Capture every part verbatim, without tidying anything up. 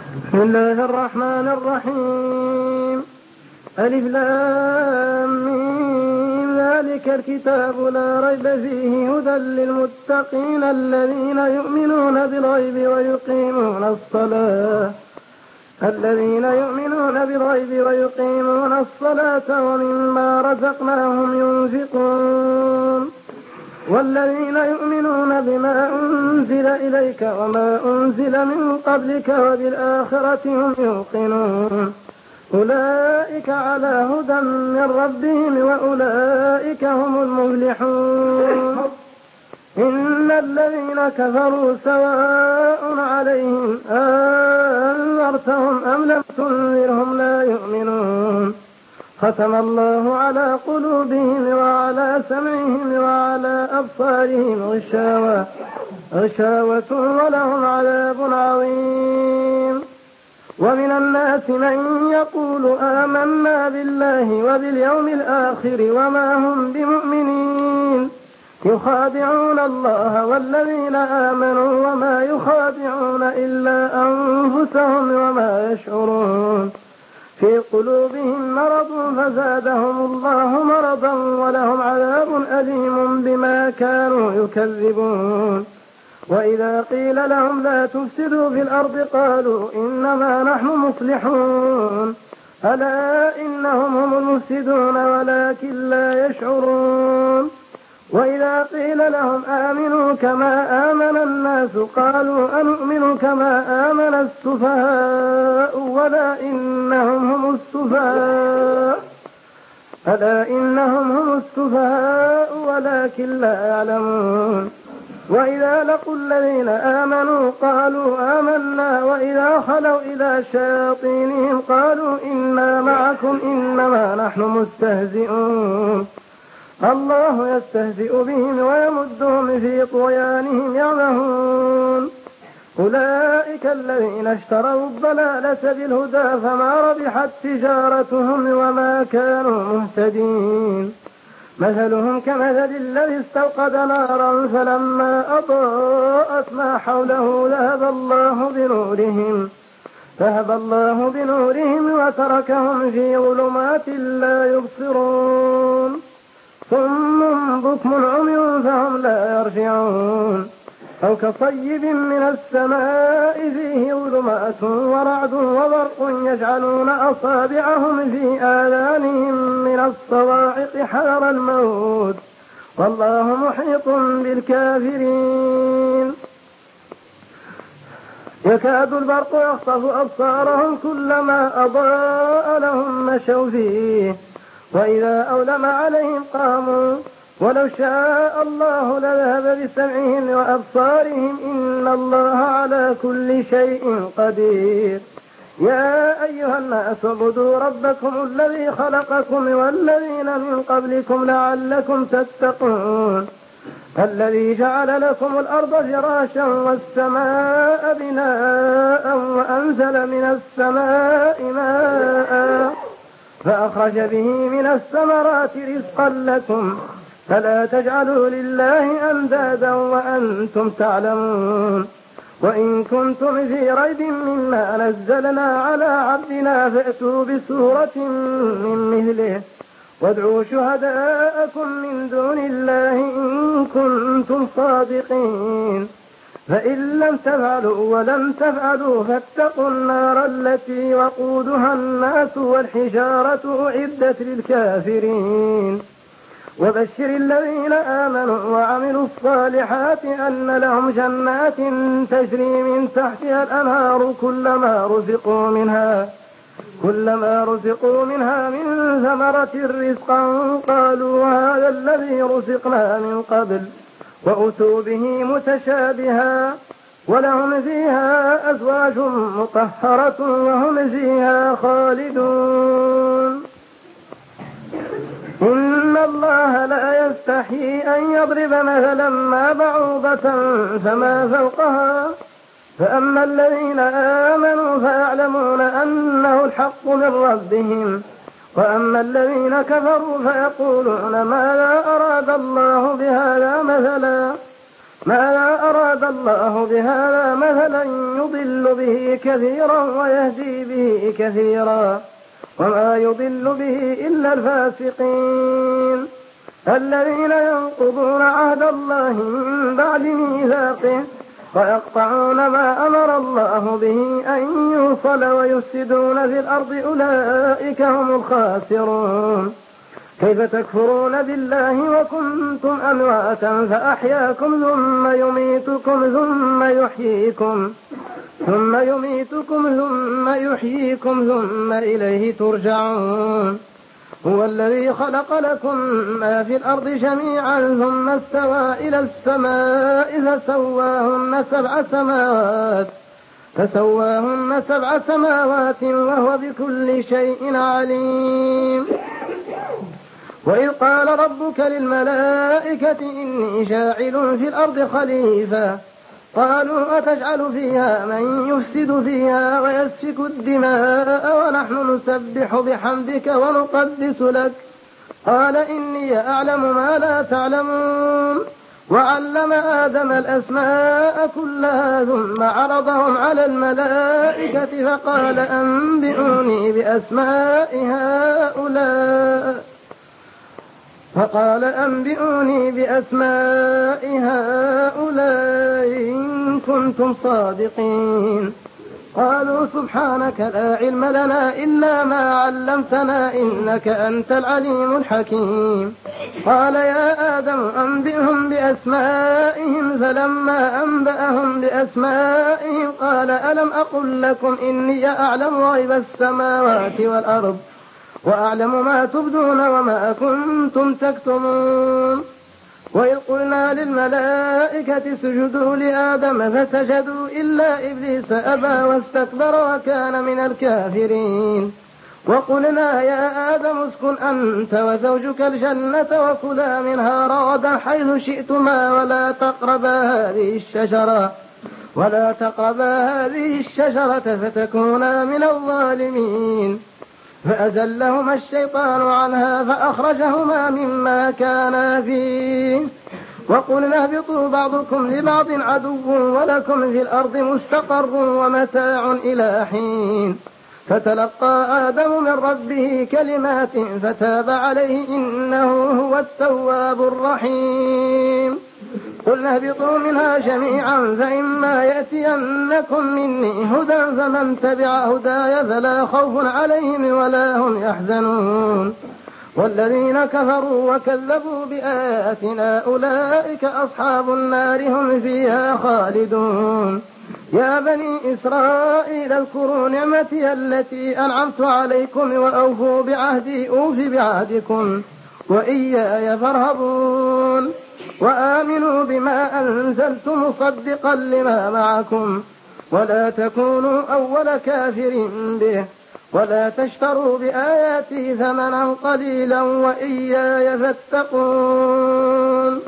بسم الله الرحمن الرحيم. ألف لام ميم ذلك الكتاب لا ريب فيه هدى للمتقين الذين يؤمنون بالغيب ويقيمون الصلاة الذين يؤمنون بالغيب ويقيمون الصلاة ومما رزقناهم ينفقون والذين يؤمنون بما أنزل إليك وما أنزل من قبلك وبالآخرة هم يوقنون أولئك على هدى من ربهم وأولئك هم المفلحون. إن الذين كفروا سواء عليهم أنذرتهم أم لم تنذرهم لا يؤمنون ختم الله على قلوبهم وعلى سمعهم وعلى أبصارهم غشاوة غشاوة ولهم عذاب عظيم. ومن الناس من يقول آمنا بالله وباليوم الآخر وما هم بمؤمنين يخادعون الله والذين آمنوا وما يخادعون إلا أنفسهم وما يشعرون في قلوبهم مرض فزادهم الله مرضا ولهم عذاب أليم بما كانوا يكذبون. وإذا قيل لهم لا تفسدوا في الأرض قالوا إنما نحن مصلحون ألا إنهم هم المفسدون ولكن لا يشعرون. وإذا قيل لهم آمنوا كما آمن الناس قالوا أنؤمن كما آمن السفهاء ولا إنهم هم السفهاء ألا إنهم هم السفهاء ولكن لا يعلمون. وإذا لقوا الذين آمنوا قالوا آمنا وإذا خلوا إلى شياطينهم قالوا إنا معكم إنما نحن مستهزئون الله يستهزئ بهم ويمدهم في طغيانهم يعمهون. أولئك الذين اشتروا الضلالة بالهدى فما ربحت تجارتهم وما كانوا مهتدين. مثلهم كمثل الذي استوقد نارا فلما أضاءت ما حوله ذهب الله بنورهم ذهب الله بنورهم وتركهم في ظلمات لا يبصرون ثم بكم عمي فهم لا يرجعون. أو كصيب من السماء فيه ظلمات ورعد وبرق يجعلون أصابعهم في آذانهم من الصواعق حذر الموت والله محيط بالكافرين. يكاد البرق يخطف أبصارهم كلما أضاء لهم مشوا فيه وإذا أولم عليهم قاموا ولو شاء الله لذهب بسمعهم وأبصارهم إن الله على كل شيء قدير. يا أيها الناس اعبدوا ربكم الذي خلقكم والذين من قبلكم لعلكم تتقون الذي جعل لكم الأرض فراشا والسماء بناء وأنزل من السماء ماء فأخرج به من الثمرات رزقا لكم فلا تجعلوا لله أندادا وأنتم تعلمون. وإن كنتم في ريب مما نزلنا على عبدنا فأتوا بسورة من مثله وادعوا شهداءكم من دون الله إن كنتم صادقين فإن لم تفعلوا ولم تفعلوا فاتقوا النار التي وقودها الناس والحجارة أعدت للكافرين. وبشر الذين آمنوا وعملوا الصالحات أن لهم جنات تجري من تحتها الأنهار كلما رزقوا منها كلما رزقوا منها من ثمرة رزقا قالوا هذا الذي رزقنا من قبل وأتوا به متشابها ولهم فيها أزواج مطهرة وهم فيها خالدون. إن الله لا يستحيي أن يضرب مثلا ما بعوضة فما فوقها فأما الذين آمنوا فيعلمون أنه الحق من ربهم وأما الذين كفروا فيقولون ماذا أراد الله بهذا مثلا ما أراد الله بهذا مثلا يضل به كثيرا ويهدي به كثيرا وما يضل به إلا الفاسقين الذين ينقضون عهد الله من بعد ميثاقه ويقطعون ما أمر الله به أن يوصل ويفسدون في الأرض أولئك هم الخاسرون. كيف تكفرون بالله وكنتم أمواتا فأحياكم ثم يميتكم ثم يحييكم ثم يميتكم ثم يحييكم ثم إليه ترجعون. هو الذي خلق لكم ما في الأرض جميعا ثم استوى إلى السماء فسواهن سبع سماوات فسواهن سبع سماوات وهو بكل شيء عليم. وإذ قال ربك للملائكة إني جاعل في الأرض خليفة قالوا أتجعل فيها من يفسد فيها ويسفك الدماء ونحن نسبح بحمدك ونقدس لك قال إني أعلم ما لا تعلمون. وعلم آدم الأسماء كلها ثم عرضهم على الملائكة فقال أنبئوني بأسماء هؤلاء فقال أنبئوني بأسماء هؤلاء إن كنتم صادقين. قالوا سبحانك لا علم لنا إلا ما علمتنا إنك أنت العليم الحكيم. قال يا آدم أنبئهم بأسمائهم فلما أنبأهم بأسمائهم قال ألم أقل لكم إني أعلم غيب السماوات والأرض وأعلم ما تبدون وما كنتم تكتمون. وإذ قلنا للملائكة اسجدوا لآدم فسجدوا إلا إبليس أبى واستكبر وكان من الكافرين. وقلنا يا آدم اسكن أنت وزوجك الجنة وكلا منها رغدا حيث شئتما ولا تقربا هذه الشجرة ولا تقربا هذه الشجرة فتكونا من الظالمين. فأزلهما الشيطان عنها فأخرجهما مما كانا فيه وقلنا اهبطوا بعضكم لبعض عدو ولكم في الأرض مستقر ومتاع إلى حين. فتلقى آدم من ربه كلمات فتاب عليه إنه هو التواب الرحيم. قلنا اهبطوا منها جميعا فإما يأتينكم مني هدى فمن تبع هداي فلا خوف عليهم ولا هم يحزنون. والذين كفروا وكذبوا بآياتنا أولئك أصحاب النار هم فيها خالدون. يا بني إسرائيل اذكروا نعمتي التي أنعمت عليكم وأوفوا بعهدي أوف بعهدكم وإياي فارهبون. وآمنوا بما أنزلت مصدقا لما معكم ولا تكونوا أول كافر به ولا تشتروا بآياتي ثمنا قليلا وإياي فاتقون.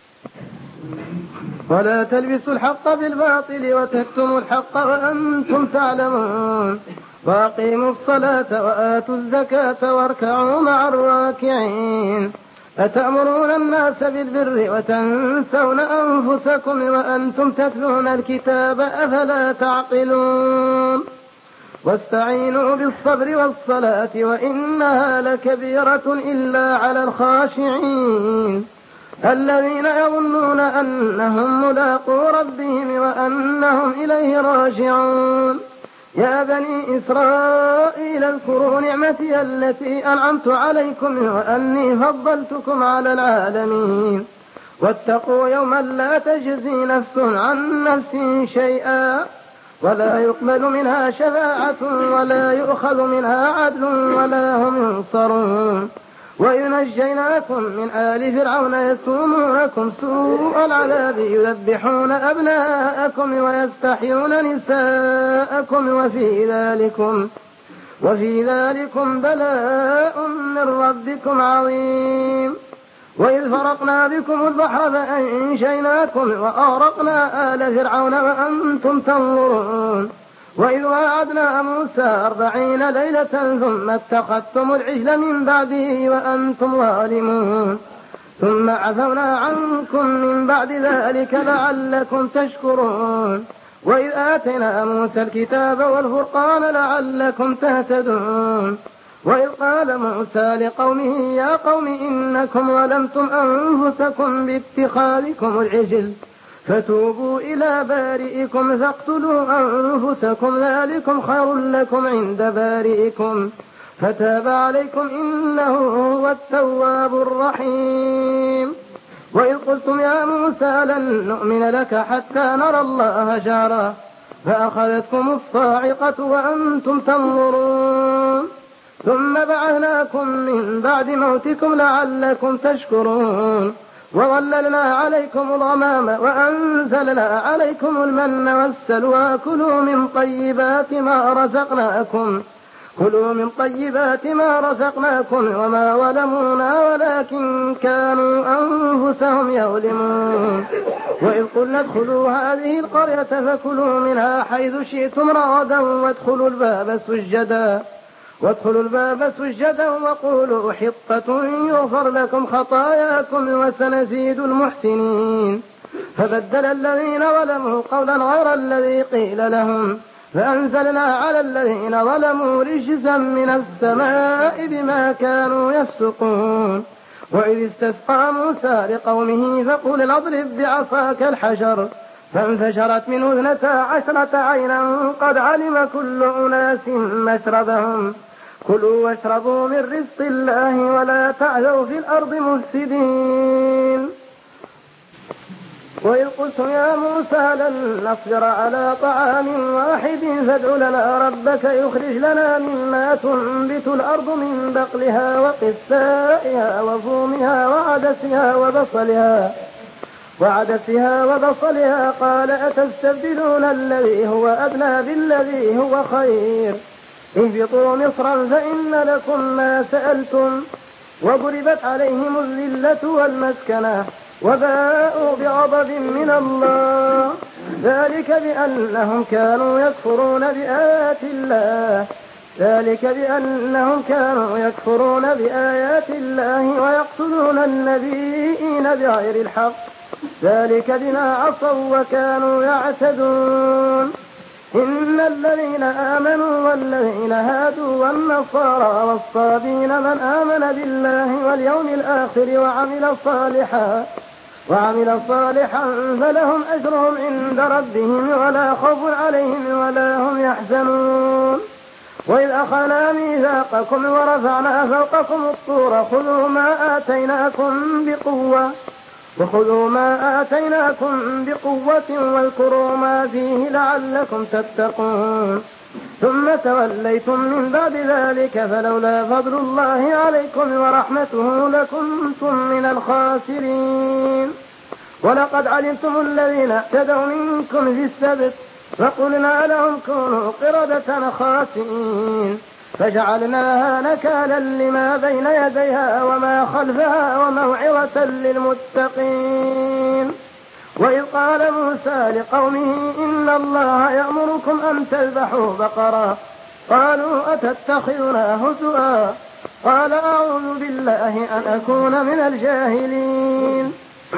ولا تلبسوا الحق بالباطل وتكتموا الحق وأنتم تعلمون. وأقيموا الصلاة وآتوا الزكاة واركعوا مع الراكعين. أتأمرون الناس بالبر وتنسون أنفسكم وأنتم تتلون الكتاب أفلا تعقلون. واستعينوا بالصبر والصلاة وإنها لكبيرة إلا على الخاشعين الذين يظنون أنهم ملاقو ربهم وأنهم إليه راجعون. يا بني إسرائيل اذكروا نعمتي التي أنعمت عليكم وأني فضلتكم على العالمين. واتقوا يوما لا تجزي نفس عن نفس شيئا ولا يقبل منها شفاعة ولا يؤخذ منها عدل ولا هم ينصرون. وإذ نجيناكم من آل فرعون يسومونكم سوء العذاب يذبحون أبناءكم ويستحيون نساءكم وفي ذلكم وفي ذلكم بلاء من ربكم عظيم. وإذ فرقنا بكم البحر فأنجيناكم وأغرقنا آل فرعون وأنتم تنظرون. وإذ وعدنا موسى أربعين ليلة ثم اتخذتم العجل من بعده وأنتم ظالمون. ثم عفونا عنكم من بعد ذلك لعلكم تشكرون. وإذ آتينا موسى الكتاب والفرقان لعلكم تهتدون. وإذ قال موسى لقومه يا قوم إنكم ظلمتم أنفسكم باتخاذكم العجل فتوبوا إلى بارئكم فاقتلوا أنفسكم ذلكم خير لكم عند بارئكم فتاب عليكم إنه هو التواب الرحيم. وإذ قلتم يا موسى لن نؤمن لك حتى نرى الله جهرا فأخذتكم الصاعقة وأنتم تنظرون ثم بعثناكم من بعد موتكم لعلكم تشكرون. وظللنا عليكم الغمام وأنزلنا عليكم المن والسلوى كلوا من طيبات ما رزقناكم كلوا من طيبات ما رزقناكم وما ظلمونا ولكن كانوا أنفسهم يظلمون. وإذ قلنا ادخلوا هذه القرية فكلوا منها حيث شئتم رغدا وادخلوا الباب سجدا وادخلوا الباب سجدا وقولوا حطة يغفر لكم خطاياكم وسنزيد المحسنين. فبدل الذين ظلموا قولا غير الذي قيل لهم فأنزلنا على الذين ظلموا رجزا من السماء بما كانوا يفسقون. وإذ استسقى موسى لقومه فقل اضرب بعصاك الحجر فانفجرت منه اثنتا عشرة عينا قد علم كل أناس مشربهم كلوا واشربوا من رزق الله ولا تعثوا في الأرض مفسدين. وإذ قلتم يا موسى لن نصبر على طعام واحد فادع لنا ربك يخرج لنا مما تنبت الأرض من بقلها وقثائها وفومها وعدسها وبصلها وعدسها وبصلها قال أتستبدلون الذي هو أدنى بالذي هو خير اهبطوا مصرا فإن لكم ما سألتم وضربت عليهم الذلة والمسكنة وباءوا بغضب من الله ذلك بأنهم كانوا يكفرون بآيات الله ذلك بأنهم كانوا يكفرون بآيات الله ويقتلون النبيين بغير الحق ذلك بما عصوا وكانوا يعتدون. إن الذين آمنوا والذين هادوا والنصارى والصابين من آمن بالله واليوم الآخر وعمل صالحا وعمل صالحا فلهم أجرهم عند ربهم ولا خوف عليهم ولا هم يحزنون. وإذ أخذنا ميثاقكم ورفعنا فوقكم الطور خذوا ما آتيناكم بقوة وخذوا ما آتيناكم بقوة واذكروا ما فيه لعلكم تتقون ثم توليتم من بعد ذلك فلولا فضل الله عليكم ورحمته لكنتم من الخاسرين. ولقد علمتم الذين اعتدوا منكم في السبت فقلنا لهم كونوا قردة خاسئين فجعلناها نكالا لما بين يديها وما خلفها وموعظة للمتقين. وإذ قال موسى لقومه إن الله يأمركم أن تذبحوا بقرة قالوا أتتخذنا هزؤا قال أعوذ بالله أن أكون من الجاهلين.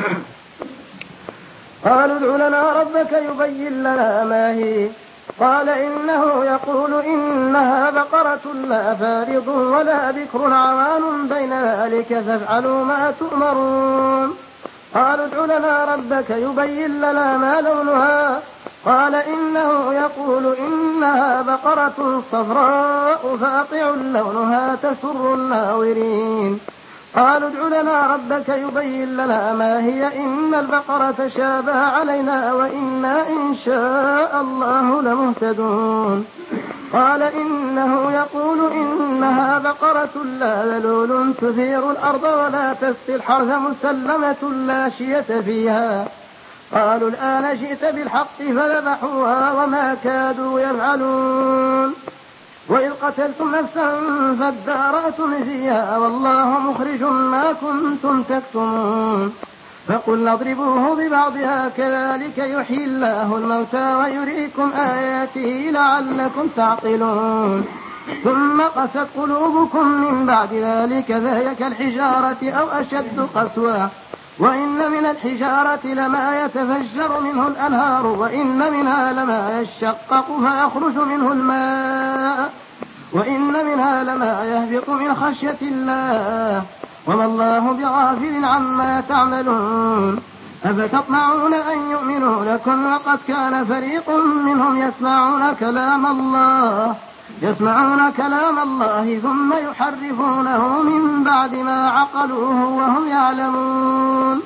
قالوا ادع لنا ربك يبين لنا ما هي قال إنه يقول إنها بقرة لا فارض ولا بكر عوان بين ذلك فافعلوا ما تؤمرون. قالوا ادع لنا ربك يبين لنا ما لونها قال إنه يقول إنها بقرة صفراء فاقع لونها تسر الناظرين. قالوا ادع لنا ربك يبين لنا ما هي إن البقرة شابه علينا وإنا إن شاء الله لمهتدون. قال إنه يقول إنها بقرة لا ذلول تثير الأرض ولا تسقي الحرث مسلمة لا شية فيها. قالوا الآن جئت بالحق فذبحوها وما كادوا يفعلون. وإذ قتلتم نفسا فادارأتم فيها والله مخرج ما كنتم تكتمون. فقلنا اضربوه ببعضها كذلك يحيي الله الموتى ويريكم آياته لعلكم تعقلون. ثم قست قلوبكم من بعد ذلك فهي كالحجارة أو أشد قسوة وإن من الحجارة لما يتفجر منه الأنهار وإن منها لما يشقق فيخرج منه الماء وإن منها لما يهبط من خشية الله وما الله بغافل عما تعملون أفتطمعون أن يؤمنوا لكم وقد كان فريق منهم يسمعون كلام الله يسمعون كلام الله ثم يحرفونه من بعد ما عقلوه وهم يعلمون.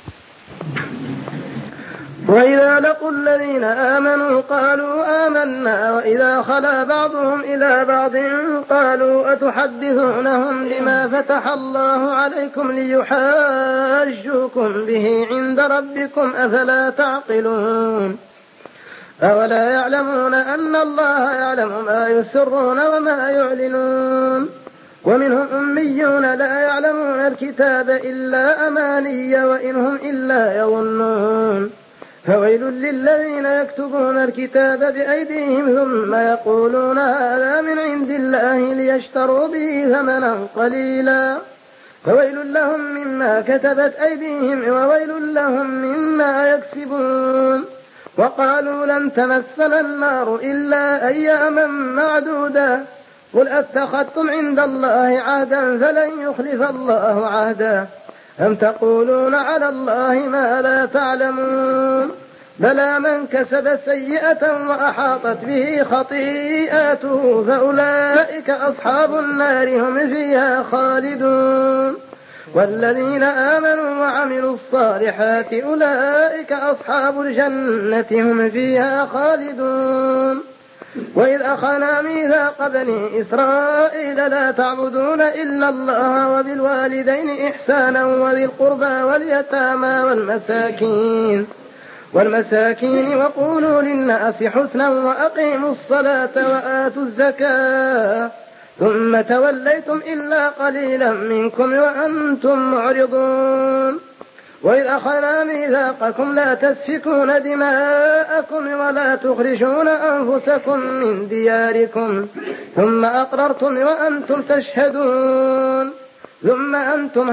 وإذا لقوا الذين آمنوا قالوا آمنا وإذا خلا بعضهم إلى بعض قالوا أتحدثونهم بما فتح الله عليكم ليحاجوكم به عند ربكم أفلا تعقلون أولا يعلمون أن الله يعلم ما يسرون وما يعلنون ومنهم أميون لا يعلمون الكتاب إلا أماني وإنهم إلا يظنون فويل للذين يكتبون الكتاب بأيديهم ثم يقولون هذا من عند الله ليشتروا به ثمنا قليلا فويل لهم مما كتبت أيديهم وويل لهم مما يكسبون وقالوا لن تمسنا النار إلا أياما معدودة قل أتخذتم عند الله عهدا فلن يخلف الله عهدا أم تقولون على الله ما لا تعلمون بلى من كسب سيئة وأحاطت به خطيئاته فأولئك أصحاب النار هم فيها خالدون والذين آمنوا وعملوا الصالحات أولئك أصحاب الجنة هم فيها خالدون وإذ أخذنا ميثاق بني إسرائيل لا تعبدون إلا الله وبالوالدين إحسانا وذي القربى واليتامى والمساكين والمساكين وقولوا للناس حسنا وأقيموا الصلاة وآتوا الزكاة ثم توليتم إلا قليلا منكم وأنتم معرضون وإذ أخذنا ميثاقكم لا تسفكون دماءكم ولا تخرجون أنفسكم من دياركم ثم أقررتم وأنتم تشهدون ثم أنتم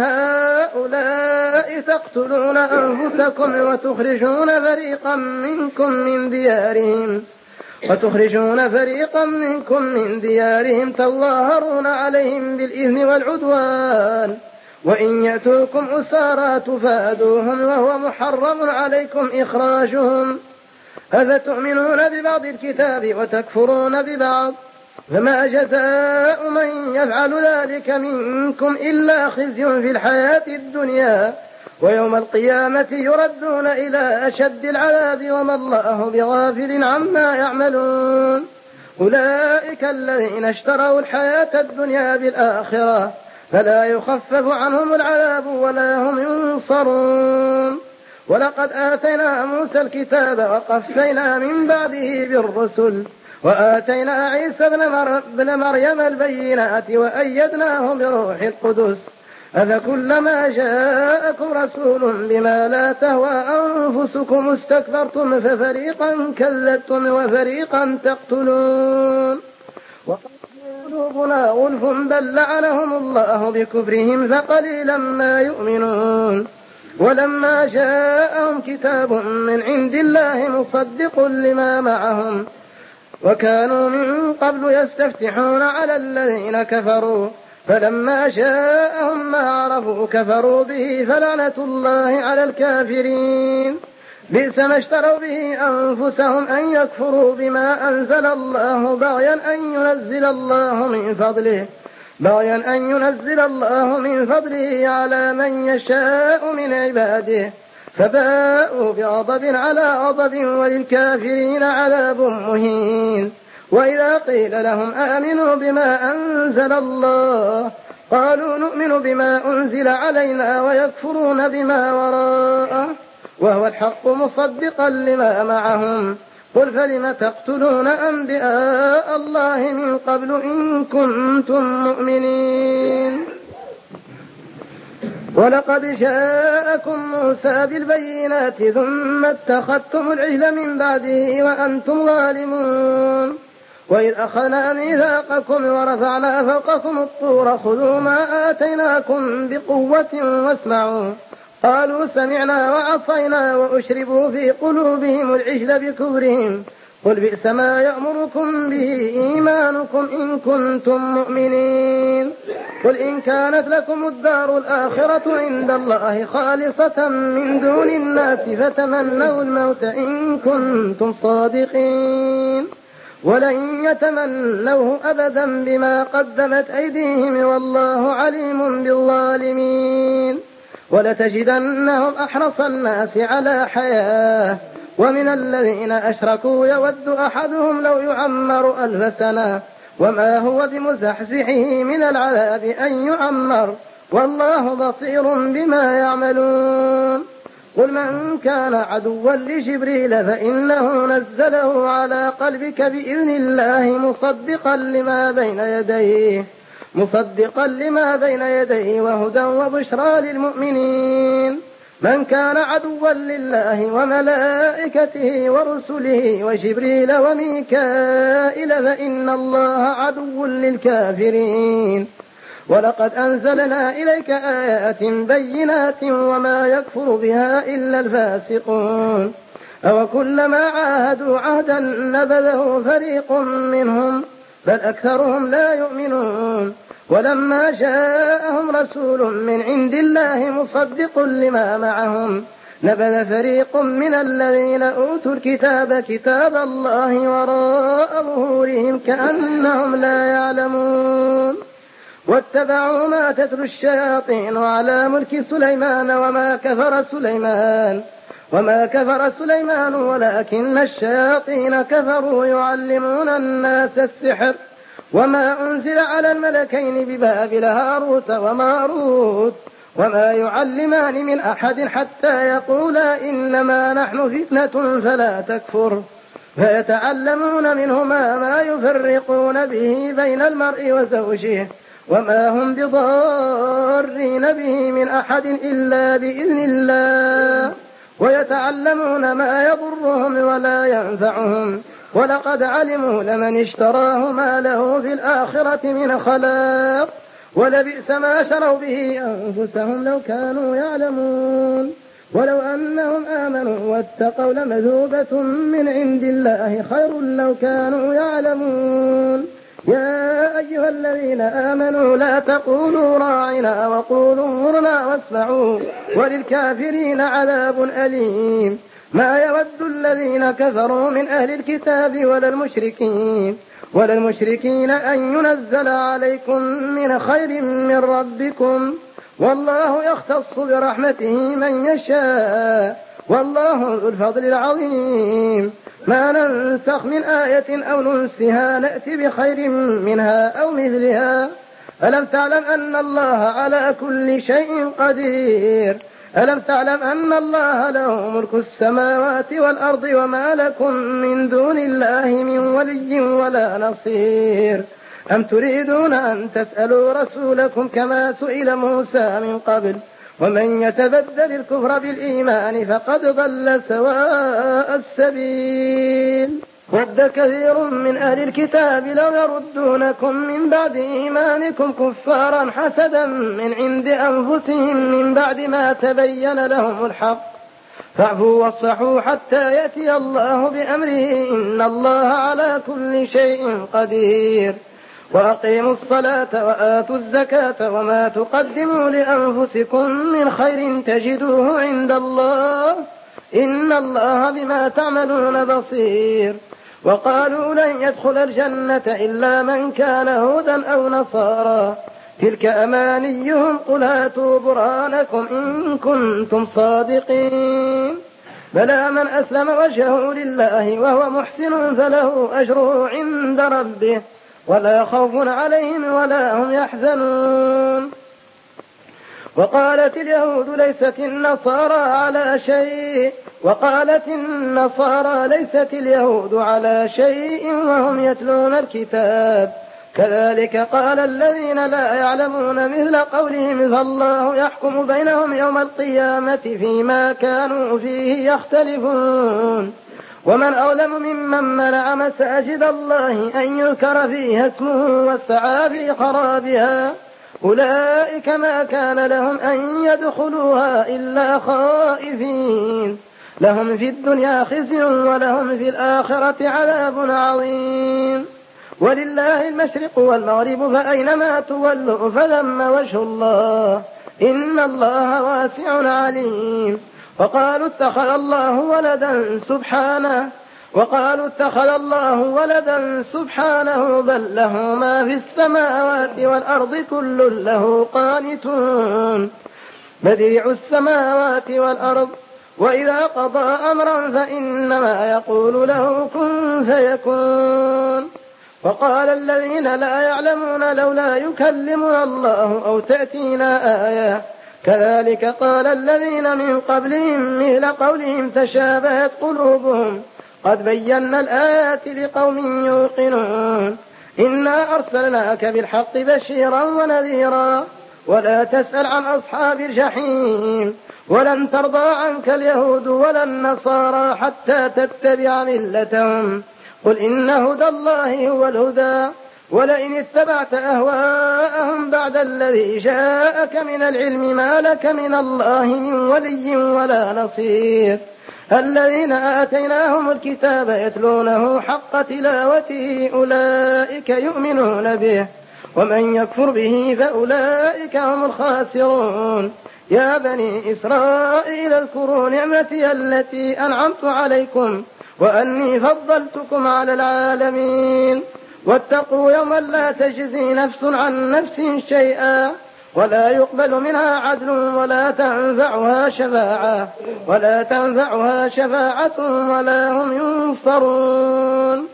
هؤلاء تقتلون أنفسكم وتخرجون فريقا منكم من ديارهم وتخرجون فريقا منكم من ديارهم تظاهرون عليهم بالإثم والعدوان وإن يأتوكم أسارى تفادوهم وهو محرم عليكم إخراجهم أفتؤمنون ببعض الكتاب وتكفرون ببعض فما جزاء من يفعل ذلك منكم إلا خزي في الحياة الدنيا ويوم القيامة يردون إلى أشد العذاب وما الله بغافل عما يعملون أولئك الذين اشتروا الحياة الدنيا بالآخرة فلا يخفف عنهم العذاب ولا هم ينصرون ولقد آتينا موسى الكتاب وقفينا من بعده بالرسل وآتينا عيسى ابن مريم البينات وأيدناه بروح القدس أفكلما جاءكم رسول بما لا تهوى أنفسكم استكبرتم ففريقا كذبتم وفريقا تقتلون قلوبنا غلف بل لعنهم الله بكفرهم فقليلا ما يؤمنون ولما جاءهم كتاب من عند الله مصدق لما معهم وكانوا من قبل يستفتحون على الذين كفروا فلما جاءهم ما عرفوا كفروا به فلعنة الله على الكافرين بئس ما اشتروا به أنفسهم أن يكفروا بما أنزل الله بغيا أن ينزل الله من فضله بغيا أن ينزل الله من فضله على من يشاء من عباده فباءوا بغضب على غضب وللكافرين عذاب مهين وإذا قيل لهم آمنوا بما أنزل الله قالوا نؤمن بما أنزل علينا ويكفرون بما وراءه وهو الحق مصدقا لما معهم قل فلم تقتلون أنبياء الله من قبل إن كنتم مؤمنين ولقد جاءكم موسى بالبينات ثم اتخذتم العجل من بعده وأنتم ظالمون وإذ أخذنا ميثاقكم ورفعنا فوقكم الطور خذوا ما آتيناكم بقوة واسمعوا قالوا سمعنا وعصينا وأشربوا في قلوبهم العجل بكفرهم قل بئس ما يأمركم به إيمانكم إن كنتم مؤمنين قل إن كانت لكم الدار الآخرة عند الله خالصة من دون الناس فتمنوا الموت إن كنتم صادقين ولن يتمنوه أبدا بما قدمت أيديهم والله عليم بالظالمين ولتجدنهم أحرص الناس على حياة ومن الذين أشركوا يود أحدهم لو يعمر ألف سنة وما هو بمزحزحه من العذاب أن يعمر والله بصير بما يعملون قل من كان عدوا لجبريل فإنه نزله على قلبك بإذن الله مصدقا لما بين يديه مصدقا لما بين يديه وهدى وبشرى للمؤمنين من كان عدوا لله وملائكته ورسله وجبريل وميكائيل فإن الله عدو للكافرين ولقد أنزلنا إليك آيات بينات وما يكفر بها إلا الفاسقون أو كلما عاهدوا عهدا نبذه فريق منهم بل أكثرهم لا يؤمنون ولما جاءهم رسول من عند الله مصدق لما معهم نبذ فريق من الذين أوتوا الكتاب كتاب الله وراء ظهورهم كأنهم لا يعلمون واتبعوا ما تتلو الشياطين على ملك سليمان وما كفر سليمان وما كفر سليمان ولكن الشياطين كفروا يعلمون الناس السحر وما أنزل على الملكين ببابل هاروت وماروت وما يعلمان من أحد حتى يقولا إنما نحن فتنة فلا تكفر فيتعلمون منهما ما يفرقون به بين المرء وزوجه وما هم بضارين به من أحد إلا بإذن الله ويتعلمون ما يضرهم ولا ينفعهم ولقد علموا لمن اشتراه ما له في الآخرة من خلاق ولبئس ما شروا به أنفسهم لو كانوا يعلمون ولو أنهم آمنوا واتقوا لمثوبة من عند الله خير لو كانوا يعلمون يا أيها الذين آمنوا لا تقولوا راعنا وقولوا انظرنا واسمعوا وللكافرين عذاب أليم ما يود الذين كفروا من أهل الكتاب ولا المشركين ولا المشركين أن ينزل عليكم من خير من ربكم والله يختص برحمته من يشاء والله ذو الفضل العظيم ما ننسخ من آية أو ننسها نأتي بخير منها أو مثلها ألم تعلم أن الله على كل شيء قدير ألم تعلم أن الله له ملك السماوات والأرض وما لكم من دون الله من ولي ولا نصير أم تريدون أن تسألوا رسولكم كما سئل موسى من قبل ومن يتبدل الكفر بالإيمان فقد ضل سواء السبيل ود كثير من أهل الكتاب لو يردونكم من بعد إيمانكم كفارا حسدا من عند أنفسهم من بعد ما تبين لهم الحق فاعفوا واصفحوا حتى يأتي الله بأمره إن الله على كل شيء قدير وأقيموا الصلاة وآتوا الزكاة وما تقدموا لأنفسكم من خير تجدوه عند الله إن الله بما تعملون بصير وقالوا لن يدخل الجنة إلا من كان هودا أو نصارى تلك أمانيهم قل هاتوا برهانكم إن كنتم صادقين بلى من أسلم وجهه لله وهو محسن فله أجره عند ربه ولا خوف عليهم ولا هم يحزنون وقالت اليهود ليست النصارى على شيء وقالت النصارى ليست اليهود على شيء وهم يتلون الكتاب كذلك قال الذين لا يعلمون مثل قولهم فالله يحكم بينهم يوم القيامة فيما كانوا فيه يختلفون ومن أظلم ممن منع مساجد الله أن يذكر فيها اسمه واسعى في خرابها أولئك ما كان لهم أن يدخلوها إلا خائفين لهم في الدنيا خزي ولهم في الآخرة عذاب عظيم ولله المشرق والمغرب فأينما تولوا فثم وجه الله إن الله واسع عليم وقالوا اتخذ الله ولدا سبحانه وقالوا اتخذ الله ولدا سبحانه بل له ما في السماوات والأرض كل له قانتون بديع السماوات والأرض وإذا قضى أمرا فإنما يقول له كن فيكون وقال الذين لا يعلمون لولا يكلمنا الله أو تأتينا آية كذلك قال الذين من قبلهم مثل قولهم تشابهت قلوبهم قد بينا الآيات لقوم يوقنون إنا أرسلناك بالحق بشيرا ونذيرا ولا تسأل عن أصحاب الجحيم ولن ترضى عنك اليهود ولا النصارى حتى تتبع ملتهم قل إن هدى الله هو الهدى ولئن اتبعت أهواءهم بعد الذي جاءك من العلم ما لك من الله من ولي ولا نصير الذين آتيناهم الكتاب يتلونه حق تلاوته أولئك يؤمنون به ومن يكفر به فأولئك هم الخاسرون يا بني إسرائيل اذكروا نعمتي التي أنعمت عليكم وأني فضلتكم على العالمين واتقوا يوما لا تجزي نفس عن نفس شيئا ولا يقبل منها عدل ولا تنفعها شفاعة ولا تنفعها شفاعة ولا هم ينصرون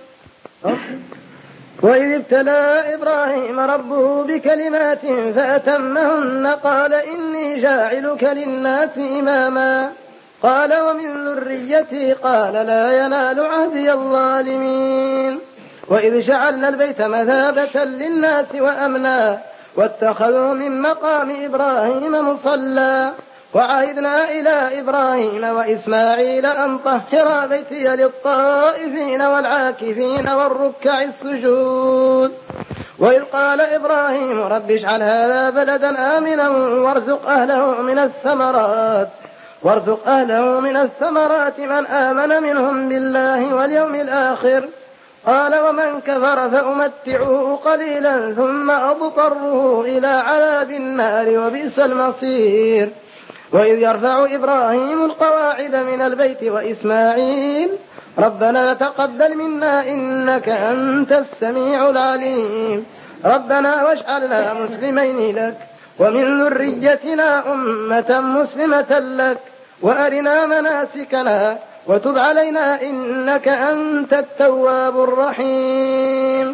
وإذ ابتلى إبراهيم ربه بكلمات فأتمهن قال إني جاعلك للناس إماما قال ومن ذريتي قال لا ينال عهدي الظالمين وإذ جعلنا البيت مثابة للناس وأمنا واتخذوا من مقام إبراهيم مصلى وعهدنا إلى إبراهيم وإسماعيل أن طهرا بيتي للطائفين والعاكفين والركع السجود وإذ قال إبراهيم رب اجعل هذا بلدا آمنا وارزق أهله من الثمرات وارزق أهله من الثمرات من آمن منهم بالله واليوم الآخر قال ومن كفر فأمتعه قليلا ثم أضطره إلى عذاب النار وبئس المصير وإذ يرفع إبراهيم القواعد من البيت وإسماعيل ربنا تقبل منا إنك أنت السميع العليم ربنا واجعلنا مسلمين لك ومن ذريتنا أمة مسلمة لك وأرنا مناسكنا وتب علينا إنك أنت التواب الرحيم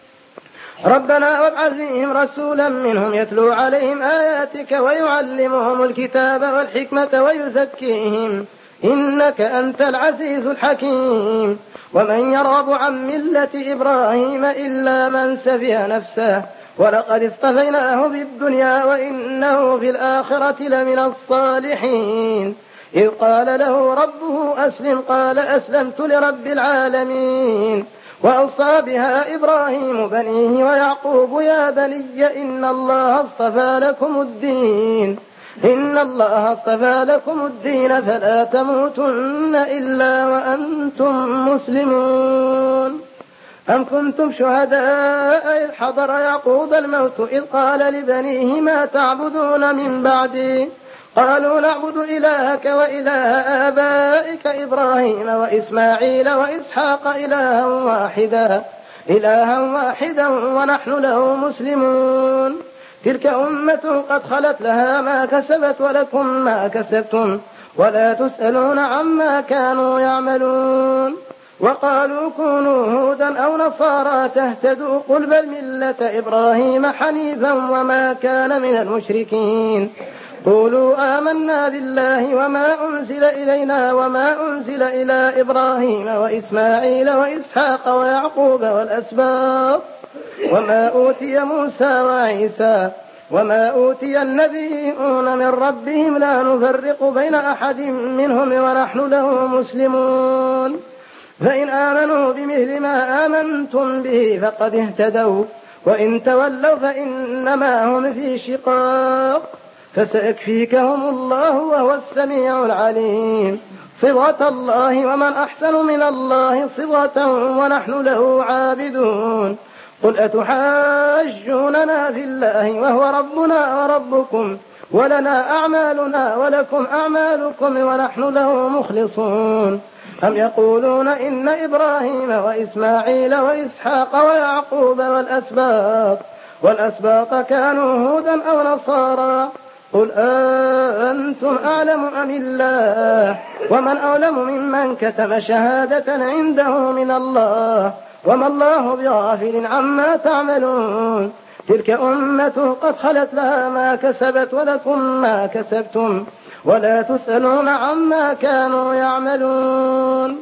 ربنا وابعث فيهم رسولا منهم يتلو عليهم آياتك ويعلمهم الكتاب والحكمة ويزكيهم إنك أنت العزيز الحكيم ومن يرغب عن ملة إبراهيم إلا من سفه نفسه ولقد اصطفيناه في الدنيا وإنه في الآخرة لمن الصالحين إذ قال له ربه أسلم قال أسلمت لرب العالمين وأوصى بها إبراهيم بنيه ويعقوب يا بني إن الله اصطفى لكم الدين إن الله اصطفى لكم الدين فلا تموتن إلا وأنتم مسلمون أم كنتم شهداء إذ حضر يعقوب الموت إذ قال لبنيه ما تعبدون من بعدي قالوا نعبد إلهك وإله آبائك إبراهيم وإسماعيل وإسحاق إلها واحدا إلها واحدا ونحن له مسلمون تلك أمة قد خلت لها ما كسبت ولكم ما كسبتم ولا تسألون عما كانوا يعملون وقالوا كونوا هودا أو نصارى تهتدوا قل بل ملة إبراهيم حنيفا وما كان من المشركين قولوا آمنا بالله وما أنزل إلينا وما أنزل إلى إبراهيم وإسماعيل وإسحاق ويعقوب والأسباط وما أوتي موسى وعيسى وما أوتي النبيون من ربهم لا نفرق بين أحد منهم ونحن له مسلمون فإن آمنوا بمثل ما آمنتم به فقد اهتدوا وإن تولوا فإنما هم في شقاق فسيكفيكهم الله وهو السميع العليم. صبغة الله ومن أحسن من الله صبغة ونحن له عابدون. قل أتحاجوننا في الله وهو ربنا وربكم ولنا أعمالنا ولكم أعمالكم ونحن له مخلصون. أم يقولون إن إبراهيم وإسماعيل وإسحاق ويعقوب والأسباط والأسباط كانوا هودا أو نصارى قل أنتم أعلم أم الله ومن أعلم ممن كتم شهادة عنده من الله وما الله بغافل عما تعملون. تلك أمة قد خلت لها ما كسبت ولكم ما كسبتم ولا تسألون عما كانوا يعملون.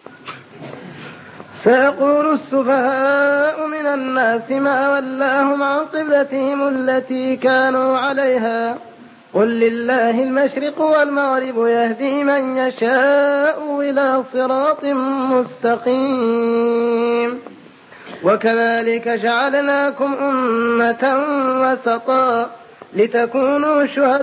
سيقول السفهاء من الناس ما ولاهم عن قبلتهم التي كانوا عليها قل لله المشرق والمغرب يهدي من يشاء إلى صراط مستقيم. وكذلك جعلناكم أمة وسطا لتكونوا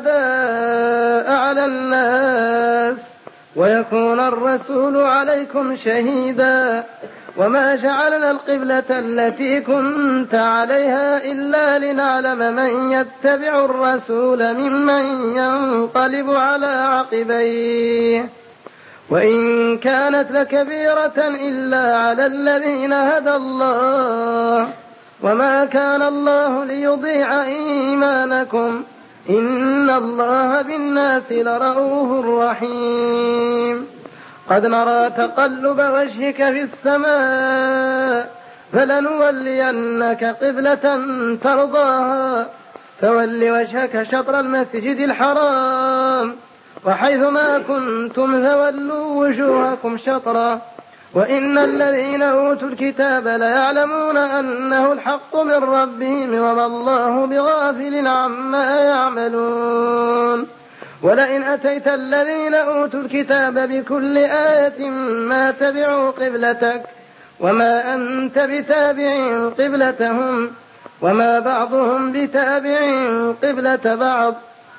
شهداء على الناس ويكون الرسول عليكم شهيدا وما جعلنا القبلة التي كنت عليها إلا لنعلم من يتبع الرسول ممن ينقلب على عقبيه وإن كانت لكبيرة إلا على الذين هدى الله وما كان الله ليضيع إيمانكم إن الله بالناس لرؤوف رحيم. قد نرى تقلب وجهك في السماء فلنولينك قبلة ترضاها فول وجهك شطر المسجد الحرام وحيثما كنتم فولوا وجوهكم شطرا وإن الذين أوتوا الكتاب ليعلمون أنه الحق من ربهم وما الله بغافل عما يعملون. ولئن أتيت الذين أوتوا الكتاب بكل آية ما تبعوا قبلتك وما أنت بتابع قبلتهم وما بعضهم بتابع قبلة بعض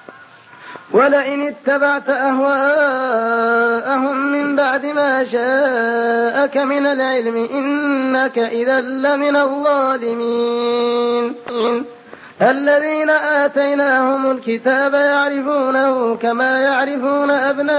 ولئن اتبعت أهواءهم من بعد ما جاءك من العلم إنك إذا لمن الظالمين. الذين آتيناهم الكتاب يعرفونه كما يعرفون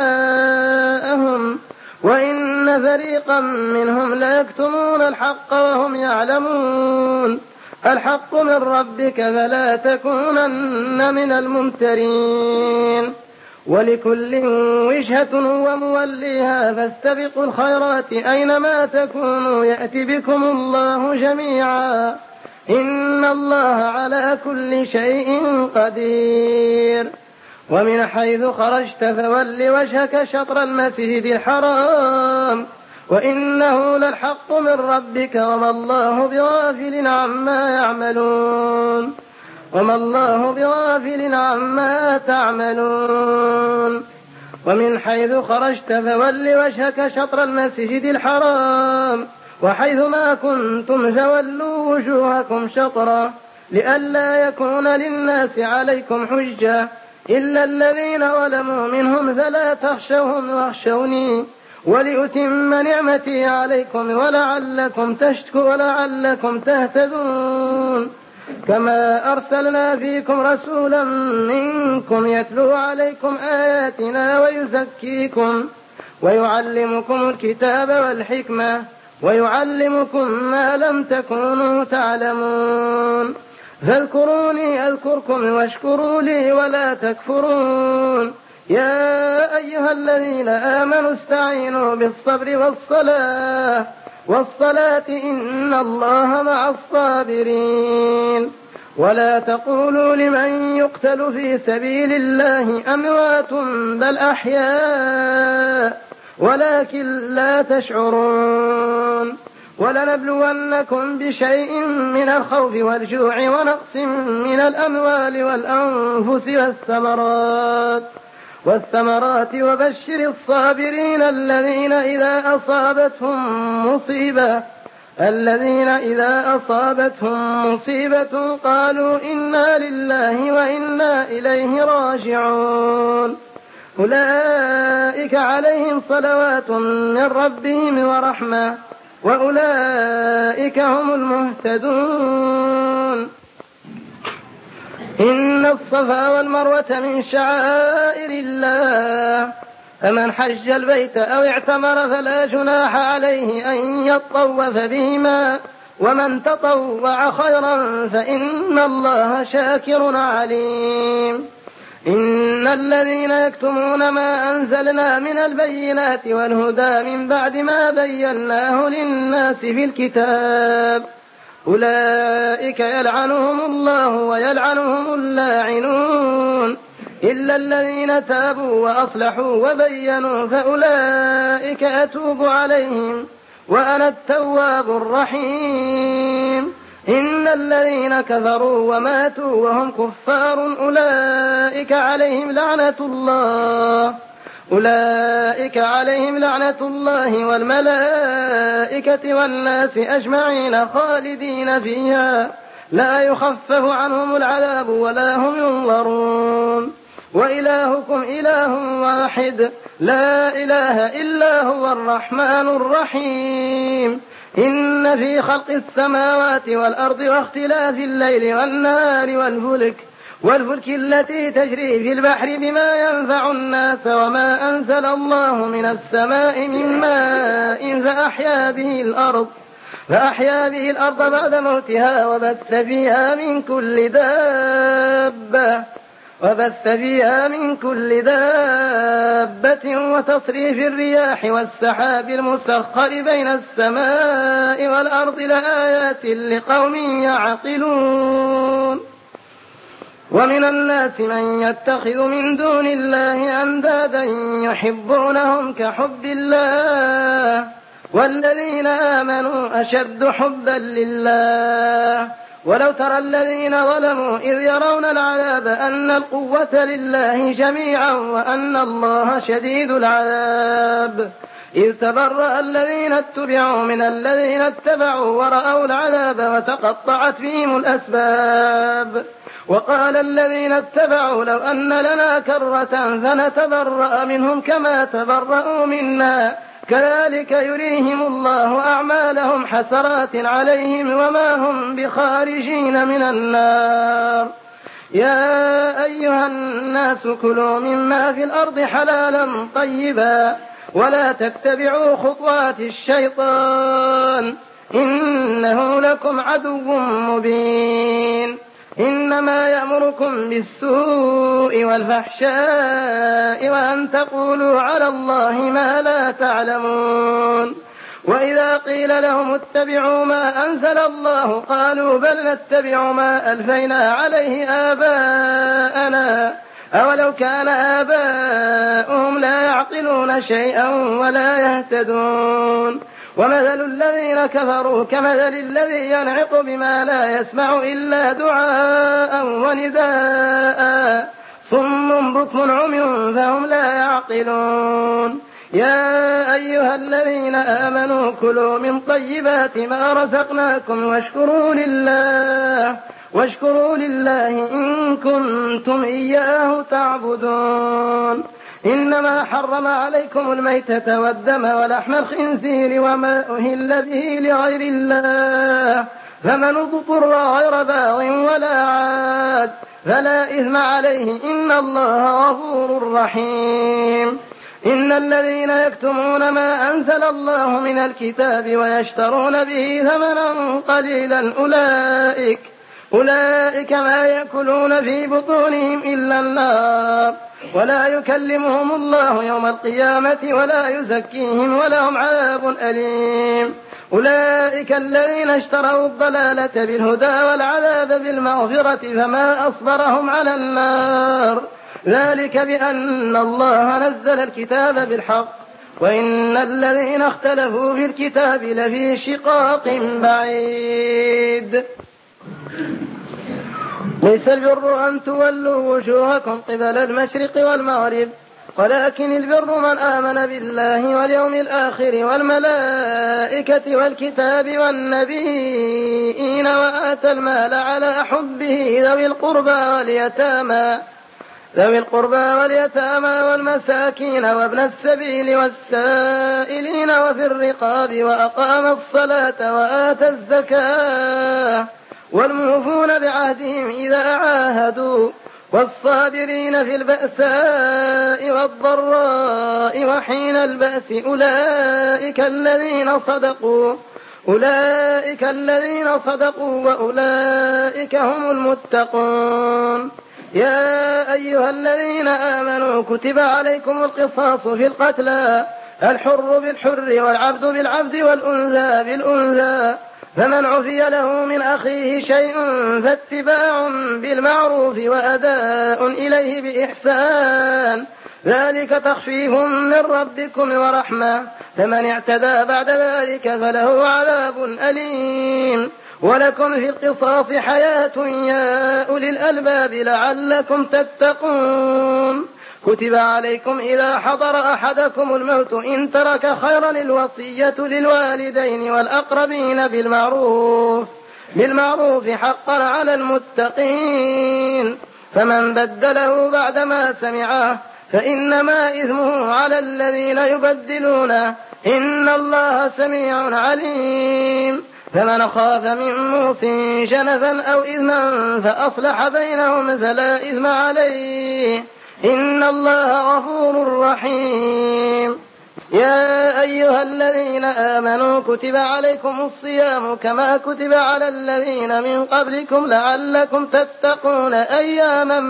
أبناءهم وإن فريقا منهم ليكتمون الحق وهم يعلمون. الحق من ربك فلا تكونن من الممترين. ولكل وجهة وموليها فاستبقوا الخيرات أينما تكونوا يأتي بكم الله جميعا إن الله على كل شيء قدير. ومن حيث خرجت فول وجهك شطر المسجد الحرام وإنه للحق من ربك وما الله بغافل عما يعملون وما الله بغافل عما تعملون. ومن حيث خرجت فول وجهك شطر المسجد الحرام وحيثما كنتم فولوا وجوهكم شطرا لئلا يكون للناس عليكم حجة إلا الذين ظلموا منهم فلا تخشوهم واخشوني ولأتم نعمتي عليكم ولعلكم تشكرون ولعلكم تهتدون. كما أرسلنا فيكم رسولا منكم يتلو عليكم آياتنا ويزكيكم ويعلمكم الكتاب والحكمة ويعلمكم ما لم تكونوا تعلمون. فاذكروني أذكركم واشكروا لي ولا تكفرون. يا أيها الذين آمنوا استعينوا بالصبر والصلاة والصلاة إن الله مع الصابرين. ولا تقولوا لمن يقتل في سبيل الله أموات بل أحياء ولكن لا تشعرون. ولنبلونكم بشيء من الخوف والجوع ونقص من الأموال والأنفس والثمرات والثمرات وبشر الصابرين الذين إذا أصابتهم مصيبة الذين إذا أصابتهم مصيبة قالوا إنا لله وإنا إليه راجعون أولئك عليهم صلوات من ربهم ورحمة وأولئك هم المهتدون إن الصفا والمروة من شعائر الله فمن حج البيت أو اعتمر فلا جناح عليه أن يطوف بهما ومن تطوع خيرا فإن الله شاكر عليم إن الذين يكتمون ما أنزلنا من البينات والهدى من بعد ما بيناه للناس في الكتاب أولئك يلعنهم الله ويلعنهم اللاعنون إلا الذين تابوا وأصلحوا وبينوا فأولئك أتوب عليهم وأنا التواب الرحيم إن الذين كفروا وماتوا وهم كفار أولئك عليهم لعنة الله أولئك عليهم لعنة الله والملائكة والناس أجمعين خالدين فيها لا يخفف عنهم العذاب ولا هم ينظرون وإلهكم إله واحد لا إله إلا هو الرحمن الرحيم إن في خلق السماوات والأرض واختلاف الليل والنهار والفلك والفلك التي تجري في البحر بما ينفع الناس وما أنزل الله من السماء من ماء فأحيا به الأرض فأحيا به الأرض بعد موتها وبث فيها من كل دابة وبث فيها من كل دابة وتصريف الرياح والسحاب المسخر بين السماء والأرض لآيات لقوم يعقلون ومن الناس من يتخذ من دون الله أندادا يحبونهم كحب الله والذين آمنوا أشد حبا لله ولو ترى الذين ظلموا إذ يرون العذاب أن القوة لله جميعا وأن الله شديد العذاب إذ تبرأ الذين اتبعوا من الذين اتبعوا ورأوا العذاب وتقطعت فيهم الأسباب وقال الذين اتبعوا لو أن لنا كرة فنتبرأ منهم كما تبرأوا منا كذلك يريهم الله أعمالهم حسرات عليهم وما هم بخارجين من النار يا أيها الناس كلوا مما في الأرض حلالا طيبا ولا تتبعوا خطوات الشيطان إنه لكم عدو مبين إنما يأمركم بالسوء والفحشاء وأن تقولوا على الله ما لا تعلمون وإذا قيل لهم اتبعوا ما أنزل الله قالوا بل نتبع ما ألفينا عليه آباءنا أولو كان آباؤهم لا يعقلون شيئا ولا يهتدون ومثل الذين كفروا كمثل الذي ينعق بما لا يسمع إلا دعاء ونداء صم بكم عمي فهم لا يعقلون يا أيها الذين آمنوا كلوا من طيبات ما رزقناكم واشكروا لله واشكروا لله إن كنتم إياه تعبدون إنما حرم عليكم الميتة والدم ولحم الخنزير وما أهل به لغير الله فمن اضطر غير باغ ولا عاد فلا إثم عليه إن الله غفور رحيم إن الذين يكتمون ما أنزل الله من الكتاب ويشترون به ثمنا قليلا أولئك أولئك ما يأكلون في بطونهم إلا النار ولا يكلمهم الله يوم القيامة ولا يزكيهم ولهم عذاب أليم أولئك الذين اشتروا الضلالة بالهدى والعذاب بالمغفرة فما أصبرهم على النار ذلك بأن الله نزل الكتاب بالحق وإن الذين اختلفوا في الكتاب لفي شقاق بعيد ليس البر أن تولوا وجوهكم قبل المشرق والمغرب ولكن البر من آمن بالله واليوم الآخر والملائكة والكتاب والنبيين وآتى المال على حبه ذوي القربى واليتامى ذوي القربى واليتامى والمساكين وابن السبيل والسائلين وفي الرقاب وأقام الصلاة وآتى الزكاة والموفون بعهدهم إذا عاهدوا والصابرين في البأساء والضراء وحين البأس أولئك الذين صدقوا أولئك الذين صدقوا وأولئك هم المتقون. يا أيها الذين آمنوا كتب عليكم القصاص في القتلى الحر بالحر والعبد بالعبد والأنثى بالأنثى فمن عفي له من أخيه شيء فاتباع بالمعروف وأداء إليه بإحسان ذلك تخفيف من ربكم ورحمة فمن اعتدى بعد ذلك فله عذاب أليم. ولكم في القصاص حياة يا أولي الألباب لعلكم تتقون. كتب عليكم إذا حضر أحدكم الموت إن ترك خيرا الوصية للوالدين والأقربين بالمعروف بالمعروف حقا على المتقين فمن بدله بعدما سمعه فإنما إثمه على الذين يبدلونه إن الله سميع عليم. فمن خاف من موص جنفا أو إثما فأصلح بينهم فلا إثم عليه إن الله غفور رحيم. يا أيها الذين آمنوا كتب عليكم الصيام كما كتب على الذين من قبلكم لعلكم تتقون أياما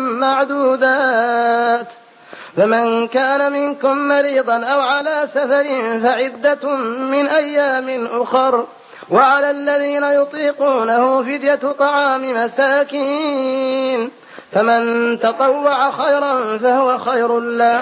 معدودات فمن كان منكم مريضا أو على سفر فعدة من أيام أخر وعلى الذين يطيقونه فدية طعام مساكين فمن تطوع خيرا فهو خير له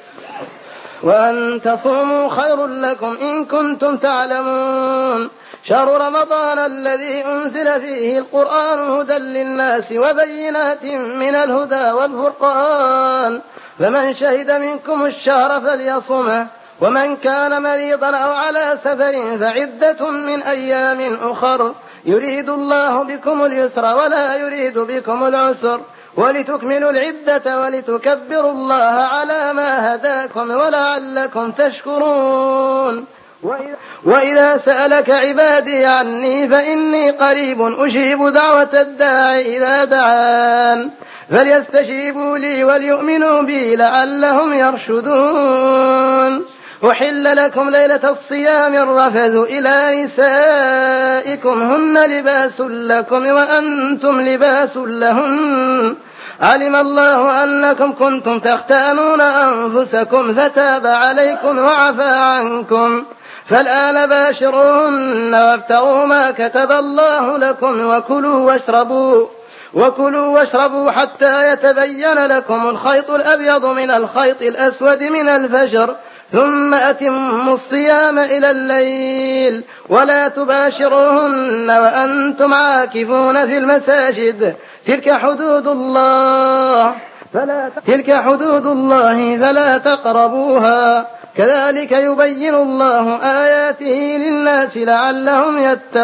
وأن تصوموا خير لكم إن كنتم تعلمون. شهر رمضان الذي أنزل فيه القرآن هدى للناس وبينات من الهدى والفرقان فمن شهد منكم الشهر فليصمه ومن كان مريضا أو على سفر فعدة من أيام أخر يريد الله بكم اليسر ولا يريد بكم العسر ولتكملوا العدة ولتكبروا الله على ما هداكم ولعلكم تشكرون. وإذا سألك عبادي عني فإني قريب أجيب دعوة الداع إذا دعان فليستجيبوا لي وليؤمنوا بي لعلهم يرشدون. أحل لكم ليلة الصيام الرفث إلى نسائكم هن لباس لكم وأنتم لباس لهن علم الله أنكم كنتم تختانون أنفسكم فتاب عليكم وعفى عنكم فالآن باشروهن وابتغوا ما كتب الله لكم وكلوا واشربوا وكلوا واشربوا حتى يتبين لكم الخيط الأبيض من الخيط الأسود من الفجر ثم أتموا الصيام إلى الليل ولا تباشروهن وأنتم عاكفون في المساجد تلك حدود الله فلا تلك حدود الله فلا تقربوها كذلك يبين الله آياته للناس لعلهم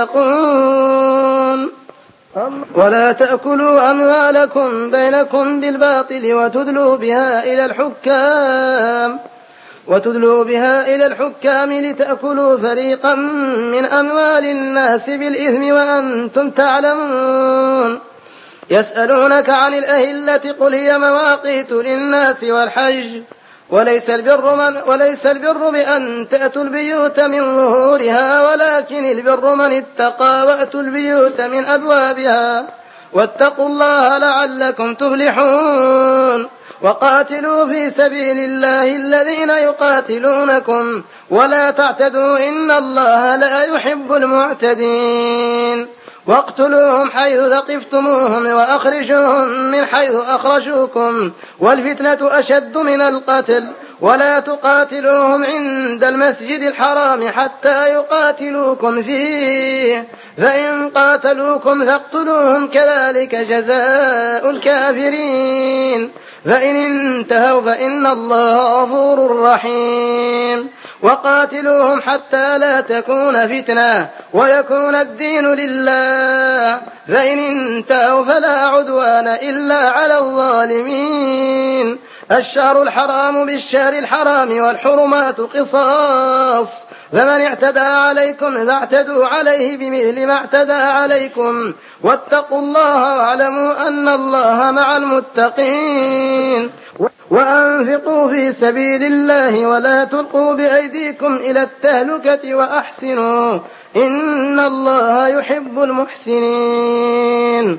يتقون. ولا تأكلوا أموالكم بينكم بالباطل وتدلوا بها إلى الحكام وتدلوا بها إلى الحكام لتأكلوا فريقا من أموال الناس بالإثم وأنتم تعلمون. يسألونك عن الأهلة قل هي مواقيت للناس والحج وليس البر, من وليس البر بأن تأتوا البيوت من ظهورها ولكن البر من اتقى وأتوا البيوت من أبوابها واتقوا الله لعلكم تفلحون. وقاتلوا في سبيل الله الذين يقاتلونكم ولا تعتدوا إن الله لا يحب المعتدين. واقتلوهم حيث ثقفتموهم وأخرجوهم من حيث أخرجوكم والفتنة أشد من القتل ولا تقاتلوهم عند المسجد الحرام حتى يقاتلوكم فيه فإن قاتلوكم فاقتلوهم كذلك جزاء الكافرين. فإن انتهوا فإن الله غفور رحيم. وقاتلوهم حتى لا تكون فتنة ويكون الدين لله، فإن انتهوا فلا عدوان إلا على الظالمين. الشهر الحرام بالشهر الحرام والحرمات قصاص، فمن اعتدى عليكم فاعتدوا عليه بمثل ما اعتدى عليكم، واتقوا الله واعلموا أن الله مع المتقين. وأنفقوا في سبيل الله ولا تلقوا بأيديكم إلى التهلكة وأحسنوا إن الله يحب المحسنين.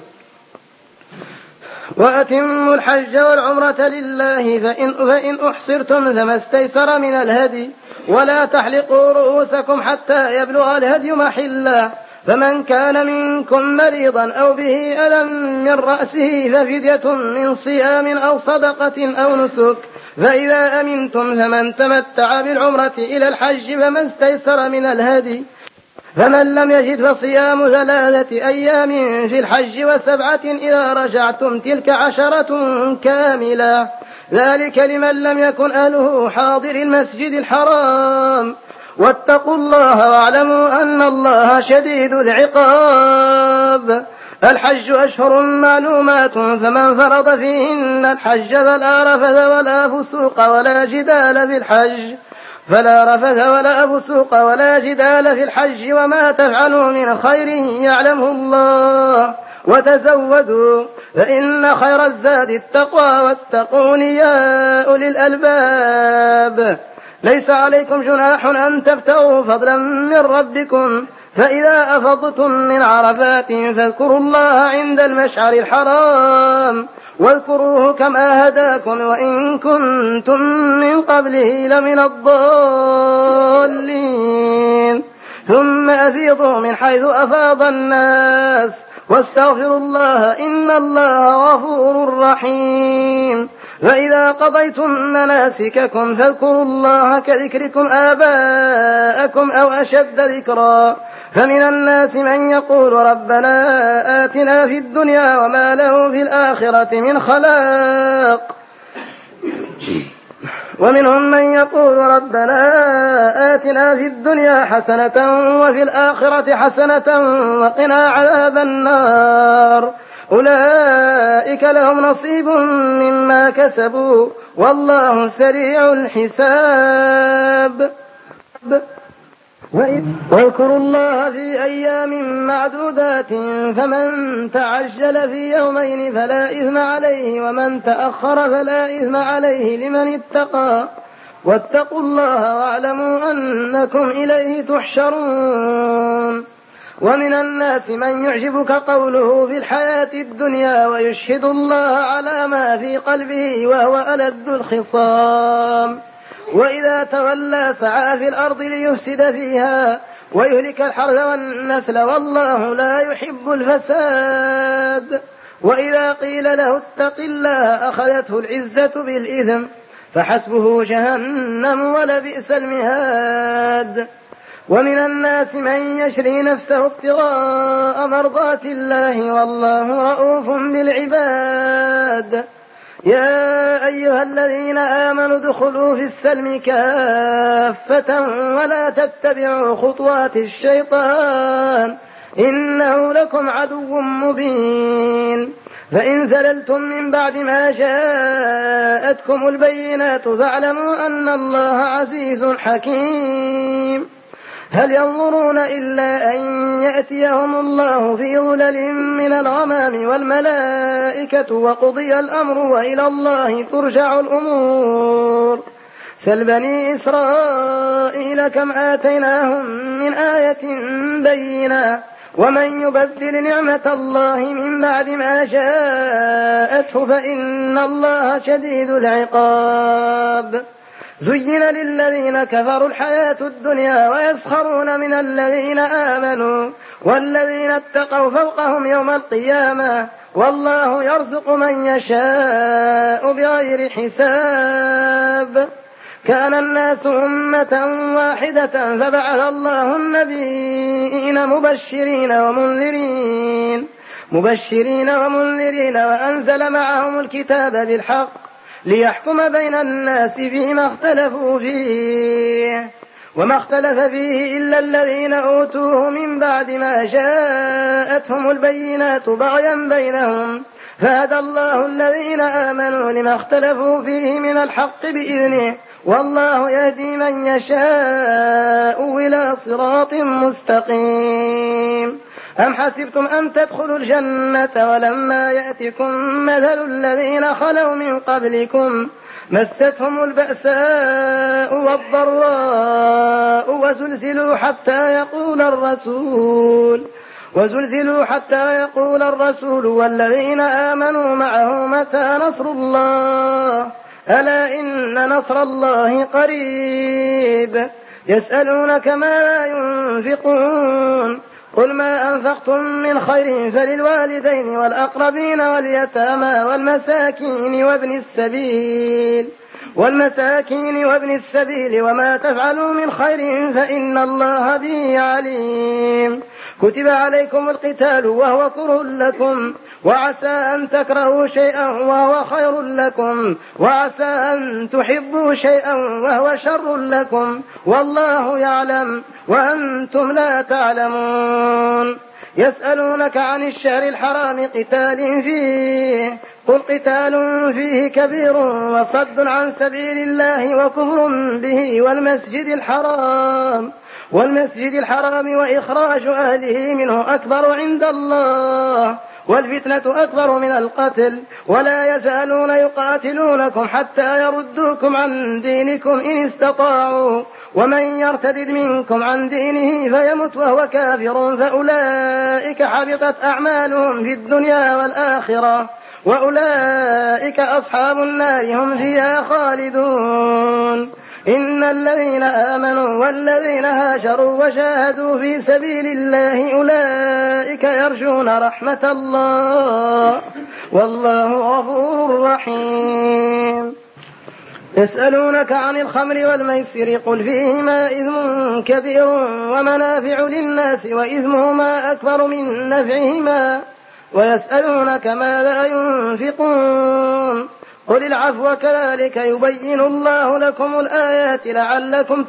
وأتموا الحج والعمرة لله فإن, فإن أحصرتم فما استيسر من الهدي، ولا تحلقوا رؤوسكم حتى يبلغ الهدي محله، فمن كان منكم مريضا أو به ألم من رأسه ففدية من صيام أو صدقة أو نسك، فإذا أمنتم فمن تمتع بالعمرة إلى الحج فما استيسر من الهدي، فمن لم يجد فصيام ثلاثة أيام في الحج وسبعة إذا رجعتم تلك عشرة كاملة، ذلك لمن لم يكن أهله حاضر المسجد الحرام. واتقوا الله واعلموا أن الله شديد العقاب. الحج أشهر معلومات، فمن فرض فيهن الحج فلا رفث ولا فسوق ولا جدال في الحج فلا رفث ولا فسوق ولا جدال في الحج، وما تفعلوا من خير يعلمه الله، وتزودوا فإن خير الزاد التقوى، واتقون يا أولي الألباب. ليس عليكم جناح أن تبتغوا فضلا من ربكم، فإذا أفضتم من عرفات فاذكروا الله عند المشعر الحرام، واذكروه كما هداكم وإن كنتم من قبله لمن الضالين. ثم أفيضوا من حيث أفاض الناس واستغفروا الله إن الله غفور رحيم. فإذا قضيتم مناسككم فاذكروا الله كذكركم آباءكم أو أشد ذكرا. فمن الناس من يقول ربنا آتنا في الدنيا وما له في الآخرة من خلاق، ومنهم من يقول ربنا آتنا في الدنيا حسنة وفي الآخرة حسنة وقنا عذاب النار. أولئك لهم نصيب مما كسبوا والله سريع الحساب. واذكروا الله في أيام معدودات، فمن تعجل في يومين فلا إثم عليه، ومن تأخر فلا إثم عليه لمن اتقى. واتقوا الله واعلموا أنكم إليه تحشرون. ومن الناس من يعجبك قوله في الحياة الدنيا ويشهد الله على ما في قلبه وهو ألد الخصام، وإذا تولى سعى في الأرض ليفسد فيها ويهلك الحرث والنسل والله لا يحب الفساد. وإذا قيل له اتق الله أخذته العزة بالإثم فحسبه جهنم ولبئس المهاد. ومن الناس من يشري نفسه ابتغاء مرضات الله والله رؤوف بالعباد. يا أيها الذين آمنوا ادخلوا في السلم كافة ولا تتبعوا خطوات الشيطان إنه لكم عدو مبين. فإن زللتم من بعد ما جاءتكم البينات فاعلموا أن الله عزيز حكيم. هل ينظرون إلا أن يأتيهم الله في ظلل من الغمام والملائكة وقضي الأمر وإلى الله ترجع الأمور. سل بني إسرائيل كم آتيناهم من آية بينة ومن يبدل نعمة الله من بعد ما جاءته فإن الله شديد العقاب. زين للذين كفروا الحياة الدنيا ويسخرون من الذين آمنوا والذين اتقوا فوقهم يوم القيامة والله يرزق من يشاء بغير حساب. كان الناس أمة واحدة فبعث الله النبيين مبشرين ومنذرين مبشرين ومنذرين وأنزل معهم الكتاب بالحق ليحكم بين الناس فيما اختلفوا فيه وما اختلف فيه إلا الذين أوتوه من بعد ما جاءتهم البينات بغيا بينهم فهدى الله الذين آمنوا لما اختلفوا فيه من الحق بإذنه والله يهدي من يشاء إلى صراط مستقيم. أم حسبتم أن تدخلوا الجنة ولما يأتكم مثل الذين خلوا من قبلكم مستهم البأساء والضراء وزلزلوا حتى يقول الرسول وزلزلوا حتى يقول الرسول والذين آمنوا معه متى نصر الله ألا إن نصر الله قريب. يسألونك ماذا ينفقون قل ما أنفقتم من خير فللوالدين والأقربين واليتامى والمساكين وابن السبيل والمساكين وابن السبيل وما تفعلوا من خير فإن الله به عليم. كتب عليكم القتال وهو كره لكم وعسى أن تكرهوا شيئا وهو خير لكم وعسى أن تحبوا شيئا وهو شر لكم والله يعلم وأنتم لا تعلمون. يسألونك عن الشهر الحرام قتال فيه قل قتال فيه كبير وصد عن سبيل الله وكفر به والمسجد الحرام والمسجد الحرام وإخراج أهله منه أكبر عند الله والفتنة أكبر من القتل ولا يزالون يقاتلونكم حتى يردوكم عن دينكم إن استطاعوا ومن يرتد منكم عن دينه فيمت وهو كافر فأولئك حبطت أعمالهم في الدنيا والآخرة وأولئك أصحاب النار هم فيها خالدون. إن الذين آمنوا والذين هاجروا وجاهدوا في سبيل الله أولئك يرجون رحمة الله والله غفور رحيم. يسألونك عن الخمر والميسر قل فيهما إثم كبير ومنافع للناس وإثمهما أكبر من نفعهما ويسألونك ماذا ينفقون قل العفو كذلك يبين الله لكم الآيات لعلكم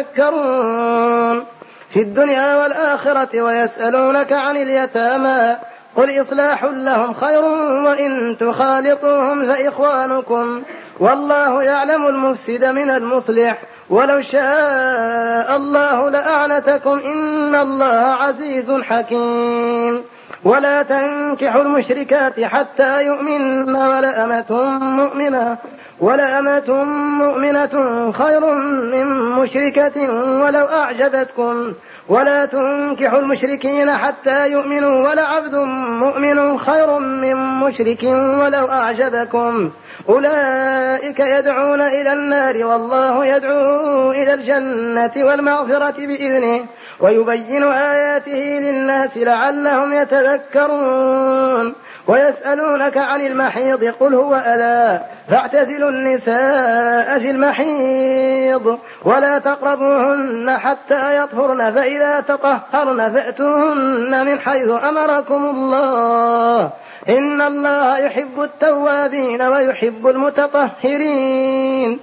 تتفكرون في الدنيا والآخرة. ويسألونك عن اليتامى قل إصلاح لهم خير وإن تخالطوهم فإخوانكم والله يعلم المفسد من المصلح ولو شاء الله لأعنتكم إن الله عزيز حكيم. ولا تنكحوا المشركات حتى يؤمن ولأمة مؤمنة ولأمة مؤمنة خير من مشركة ولو أعجبتكم ولا تنكحوا المشركين حتى يؤمنوا ولعبد مؤمن خير من مشرك ولو أعجبكم أولئك يدعون إلى النار والله يدعو إلى الجنة والمغفرة بإذنه ويبين آياته للناس لعلهم يتذكرون. ويسألونك عن المحيض قل هو أذى فاعتزلوا النساء في المحيض ولا تقربوهن حتى يطهرن فإذا تطهرن فأتوهن من حيث أمركم الله إن الله يحب التوابين ويحب المتطهرين.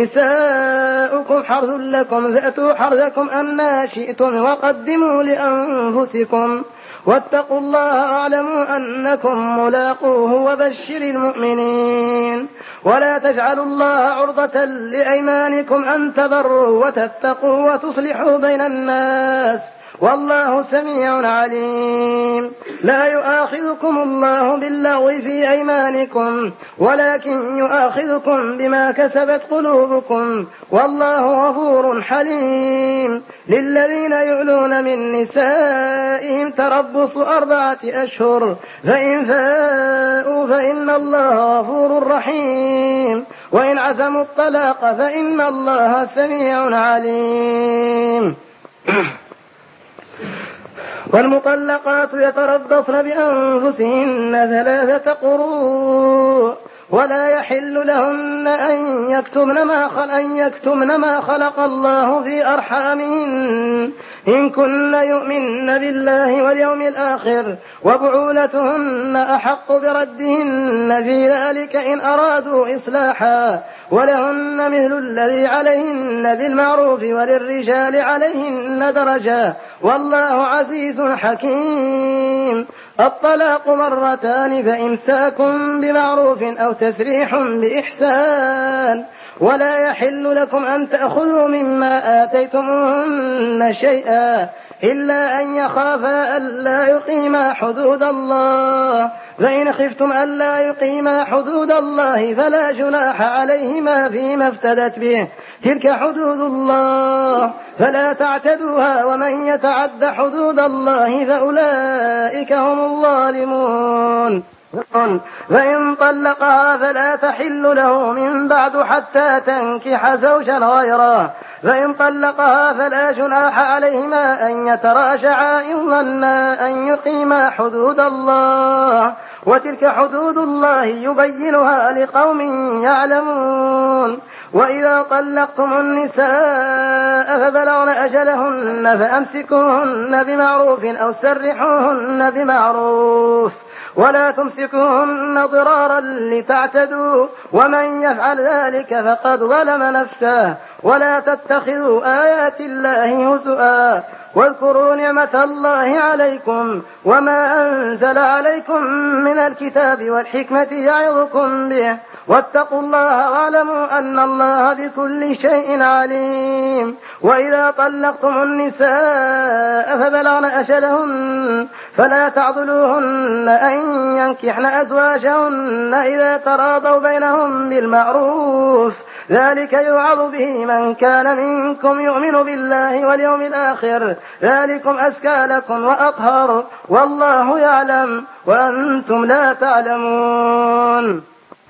نساؤكم حرث لكم فأتوا حرثكم أنى شئتم وقدموا لأنفسكم واتقوا الله واعلموا أنكم ملاقوه وبشر المؤمنين. ولا تجعلوا الله عرضة لأيمانكم أن تبروا وتتقوا وتصلحوا بين الناس والله سميع عليم. لا يؤاخذكم الله باللغو في أيمانكم ولكن يؤاخذكم بما كسبت قلوبكم والله غفور حليم. للذين يؤلون من نسائهم تربص أربعة أشهر فإن فاءوا فإن الله غفور رحيم وإن عزموا الطلاق فإن الله سميع عليم. والمطلقات يتربصن بأنفسهن ثلاثة قروء ولا يحل لهن أن يكتمن ما خلق, أن يكتمن ما خلق الله في أرحامهن إن كن يؤمن بالله واليوم الآخر وبعولتهن أحق بردهن في ذلك إن أرادوا إصلاحا ولهن مثل الذي عليهن بالمعروف وللرجال عليهن درجة والله عزيز حكيم. الطلاق مرتان فإمساك بمعروف أو تسريح بإحسان ولا يحل لكم أن تأخذوا مما آتيتموهن شيئا إلا أن يخافا ألا يقيما حدود الله فإن خفتم ألا يقيما حدود الله فلا جناح عليهما فيما افتدت به تلك حدود الله فلا تعتدوها ومن يتعد حدود الله فأولئك هم الظالمون. فإن طلقها فلا تحل له من بعد حتى تنكح زوجا غيره فإن طلقها فلا جناح عليهما أن يتراجعا إن ظنا أن يقيما حدود الله وتلك حدود الله يبينها لقوم يعلمون. وإذا طلقتم النساء فبلغن أجلهن فأمسكوهن بمعروف أو سرحوهن بمعروف ولا تمسكوهن ضرارا لتعتدوا ومن يفعل ذلك فقد ظلم نفسه ولا تتخذوا آيات الله هزؤا واذكروا نعمة الله عليكم وما أنزل عليكم من الكتاب والحكمة يعظكم به واتقوا الله واعلموا أن الله بكل شيء عليم. وإذا طلقتم النساء فبلغن أجلهن فلا تعضلوهن أن ينكحن أزواجهن إذا تراضوا بينهم بالمعروف ذلك يوعظ به من كان منكم يؤمن بالله واليوم الآخر ذلكم أزكى لكم وأطهر والله يعلم وأنتم لا تعلمون.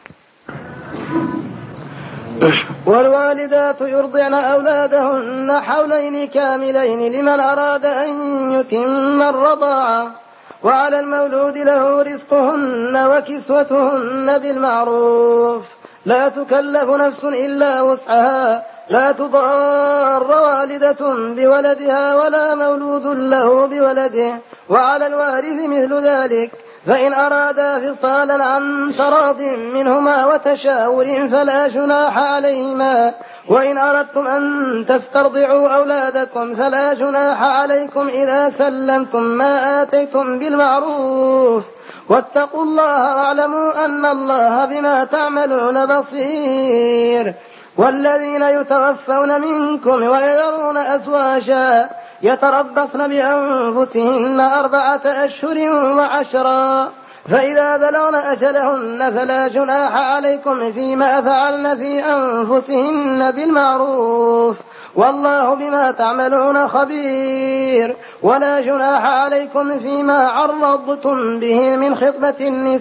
والوالدات يرضعن أولادهن حولين كاملين لمن أراد أن يتم الرضاعة وعلى المولود له رزقهن وكسوتهن بالمعروف لا تكلف نفس إلا وسعها لا تضار والدة بولدها ولا مولود له بولده وعلى الوارث مثل ذلك فإن أرادا فصالا عن تراض منهما وتشاور فلا جناح عليهما وإن أردتم أن تسترضعوا أولادكم فلا جناح عليكم إذا سلمتم ما آتيتم بالمعروف واتقوا الله واعلموا أن الله بما تعملون بصير. والذين يتوفون منكم ويذرون أزواجا يتربصن بأنفسهن أربعة أشهر وعشرا فإذا بلغن أجلهن فلا جناح عليكم فيما فعلن في أنفسهن بالمعروف والله بما تعملون خبير. ولا جناح عليكم فيما عرضتم به من خطبة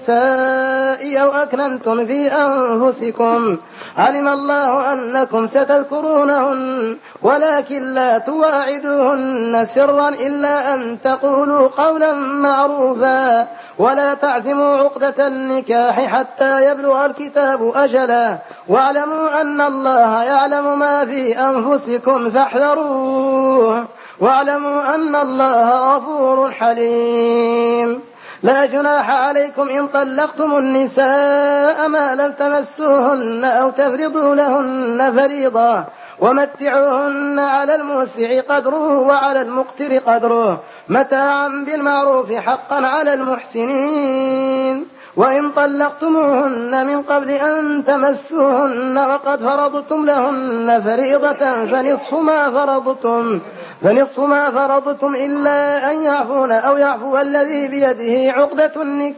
النساء أو أكننتم في أنفسكم علم الله أنكم ستذكرونهن ولكن لا تواعدوهن سرا إلا أن تقولوا قولا معروفا ولا تعزموا عقدة النكاح حتى يبلغ الكتاب أجله واعلموا أن الله يعلم ما في أنفسكم فاحذروه واعلموا أن الله غفور حليم. لا جناح عليكم إن طلقتم النساء ما لم تمسوهن أو تفرضوا لهن فريضة ومتعوهن على الموسع قدره وعلى المقتر قدره متاعا بالمعروف حقا على المحسنين. وإن طلقتموهن من قبل أن تمسوهن وقد فرضتم لهن فريضة فنصف ما فرضتم فنصف ما فرضتم إلا أن يعفون أو يعفو الذي بيده عقدة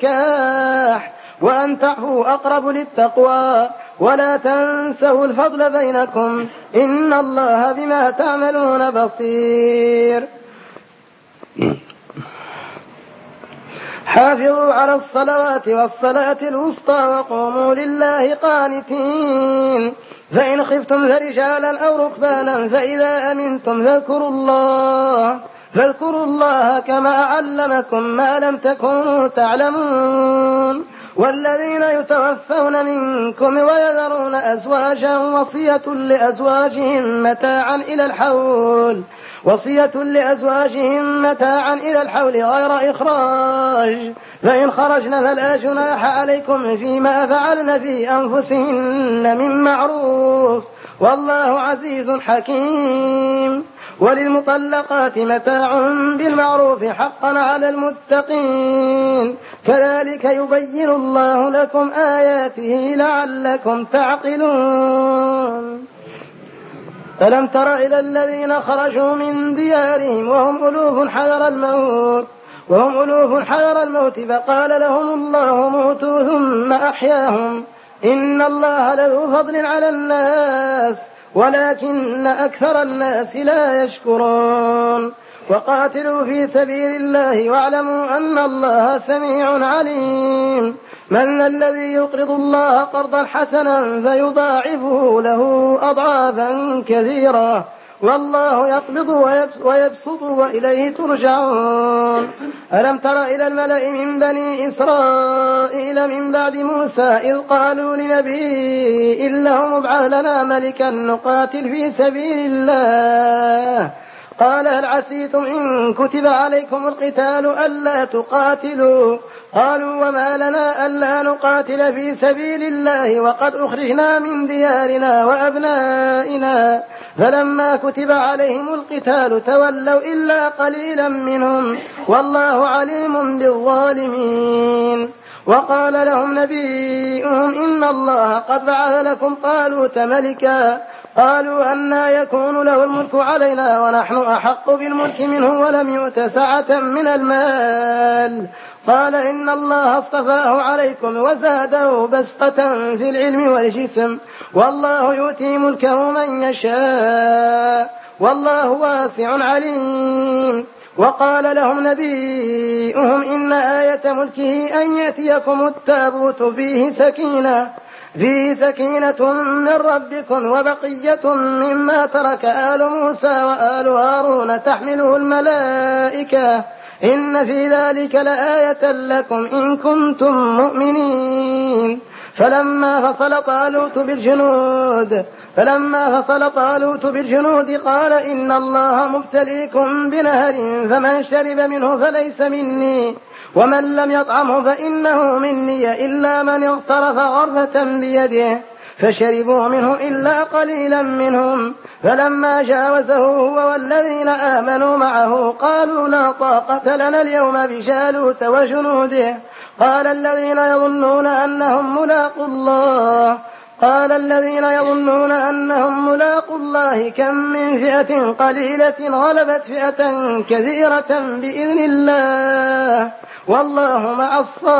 النكاح وأن تعفوا أقرب للتقوى ولا تنسوا الفضل بينكم إن الله بما تعملون بصير. حافظوا على الصلوات والصلاة الوسطى وقوموا لله قانتين فإن خفتم فرجالا أو ركبانا فإذا أمنتم فاذكروا الله فاذكروا الله كما علمكم ما لم تكونوا تعلمون والذين يتوفون منكم ويذرون أزواجا وصية لأزواجهم متاعا إلى الحول وصية لأزواجهم متاعا إلى الحول غير إخراج، فإن خرجن فلا جناح عليكم فيما فعلن في أنفسهن من معروف، والله عزيز حكيم. وللمطلقات متاع بالمعروف حقا على المتقين، كذلك يبين الله لكم آياته لعلكم تعقلون. ألم تر إلى الذين خرجوا من ديارهم وهم ألوف حذر الموت وهم ألوف حذر الموت فقال لهم الله موتوا ثم أحياهم، إن الله لذو فضل على الناس ولكن أكثر الناس لا يشكرون. وقاتلوا في سبيل الله واعلموا أن الله سميع عليم. من الذي يقرض الله قرضا حسنا فيضاعفه له أضعافا كثيرة، والله يقبض ويبسط وإليه ترجعون. ألم تر إلى الملأ من بني إسرائيل من بعد موسى إذ قالوا لنبي لهم ابعث لنا ملكا نقاتل في سبيل الله، قال هل عسيتم إن كتب عليكم القتال ألا تقاتلوا، قالوا وما لنا ألا نقاتل في سبيل الله وقد أخرجنا من ديارنا وأبنائنا، فلما كتب عليهم القتال تولوا إلا قليلا منهم والله عليم بالظالمين. وقال لهم نبيهم إن الله قد بعث لكم طالوت ملكا، قالوا أنى يكون له الملك علينا ونحن أحق بالملك منه ولم يؤت سعة من المال، قال إن الله اصطفاه عليكم وزاده بسطة في العلم والجسم، والله يؤتي ملكه من يشاء والله واسع عليم. وقال لهم نبيهم إن آية ملكه أن يأتيكم التابوت فيه سكينة فيه سكينة من ربكم وبقية مما ترك آل موسى وآل هارون تحمله الملائكة، إن في ذلك لآية لكم إن كنتم مؤمنين. فلما فصل طالوت بالجنود فلما فصل طالوت بالجنود قال إن الله مبتليكم بنهر فمن شرب منه فليس مني ومن لم يطعمه فإنه مني إلا من اغترف غرفة بيده، فشربوا منه إلا قليلا منهم. فلما جاوزه هو والذين آمنوا معه قالوا لا طاقة لنا اليوم بجالوت وجنوده، قال الذين يظنون أنهم ملاقوا الله قال الذين يظنون أنهم ملاقوا الله كم من فئة قليلة غلبت فئة كثيرة بإذن الله والله مع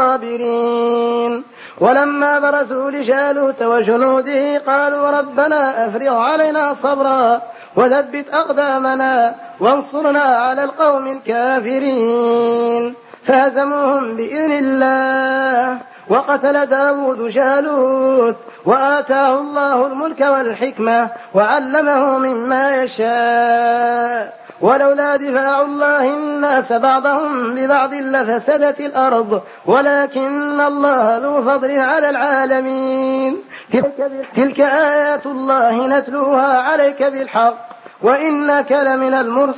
الصابرين. ولما برزوا لجالوت وجنوده قالوا ربنا أفرغ علينا صبرا وثبت أقدامنا وانصرنا على القوم الكافرين، فهزموهم بإذن الله. وقتل داود جالوت وآتاه الله الملك والحكمة وعلمه مما يشاء، ولولا دفاع الله الناس بعضهم ببعض لفسدت الأرض ولكن الله ذو فضل على العالمين. تلك آيات الله نتلوها عليك بالحق وإنك لمن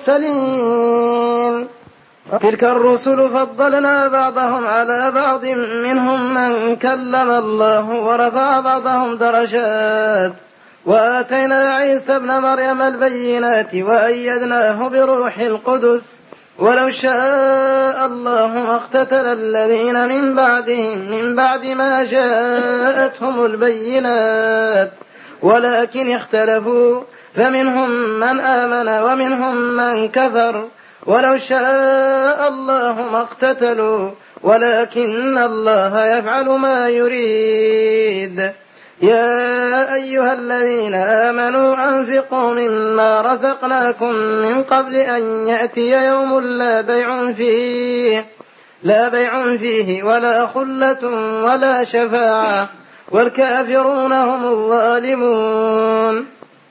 المرسلين. تلك الرسل فضلنا بعضهم على بعض منهم من كلم الله ورفع بعضهم درجات، وآتينا عيسى ابن مريم البينات وأيدناه بروح القدس، ولو شاء الله ما اقتتل الذين من بعدهم من بعد ما جاءتهم البينات ولكن اختلفوا فمنهم من آمن ومنهم من كفر، ولو شاء الله ما اقتتلوا ولكن الله يفعل ما يريد. يا أيها الذين آمنوا أنفقوا مما رزقناكم من قبل أن يأتي يوم لا بيع فيه لا بيع فيه ولا خلة ولا شفاعة والكافرون هم الظالمون.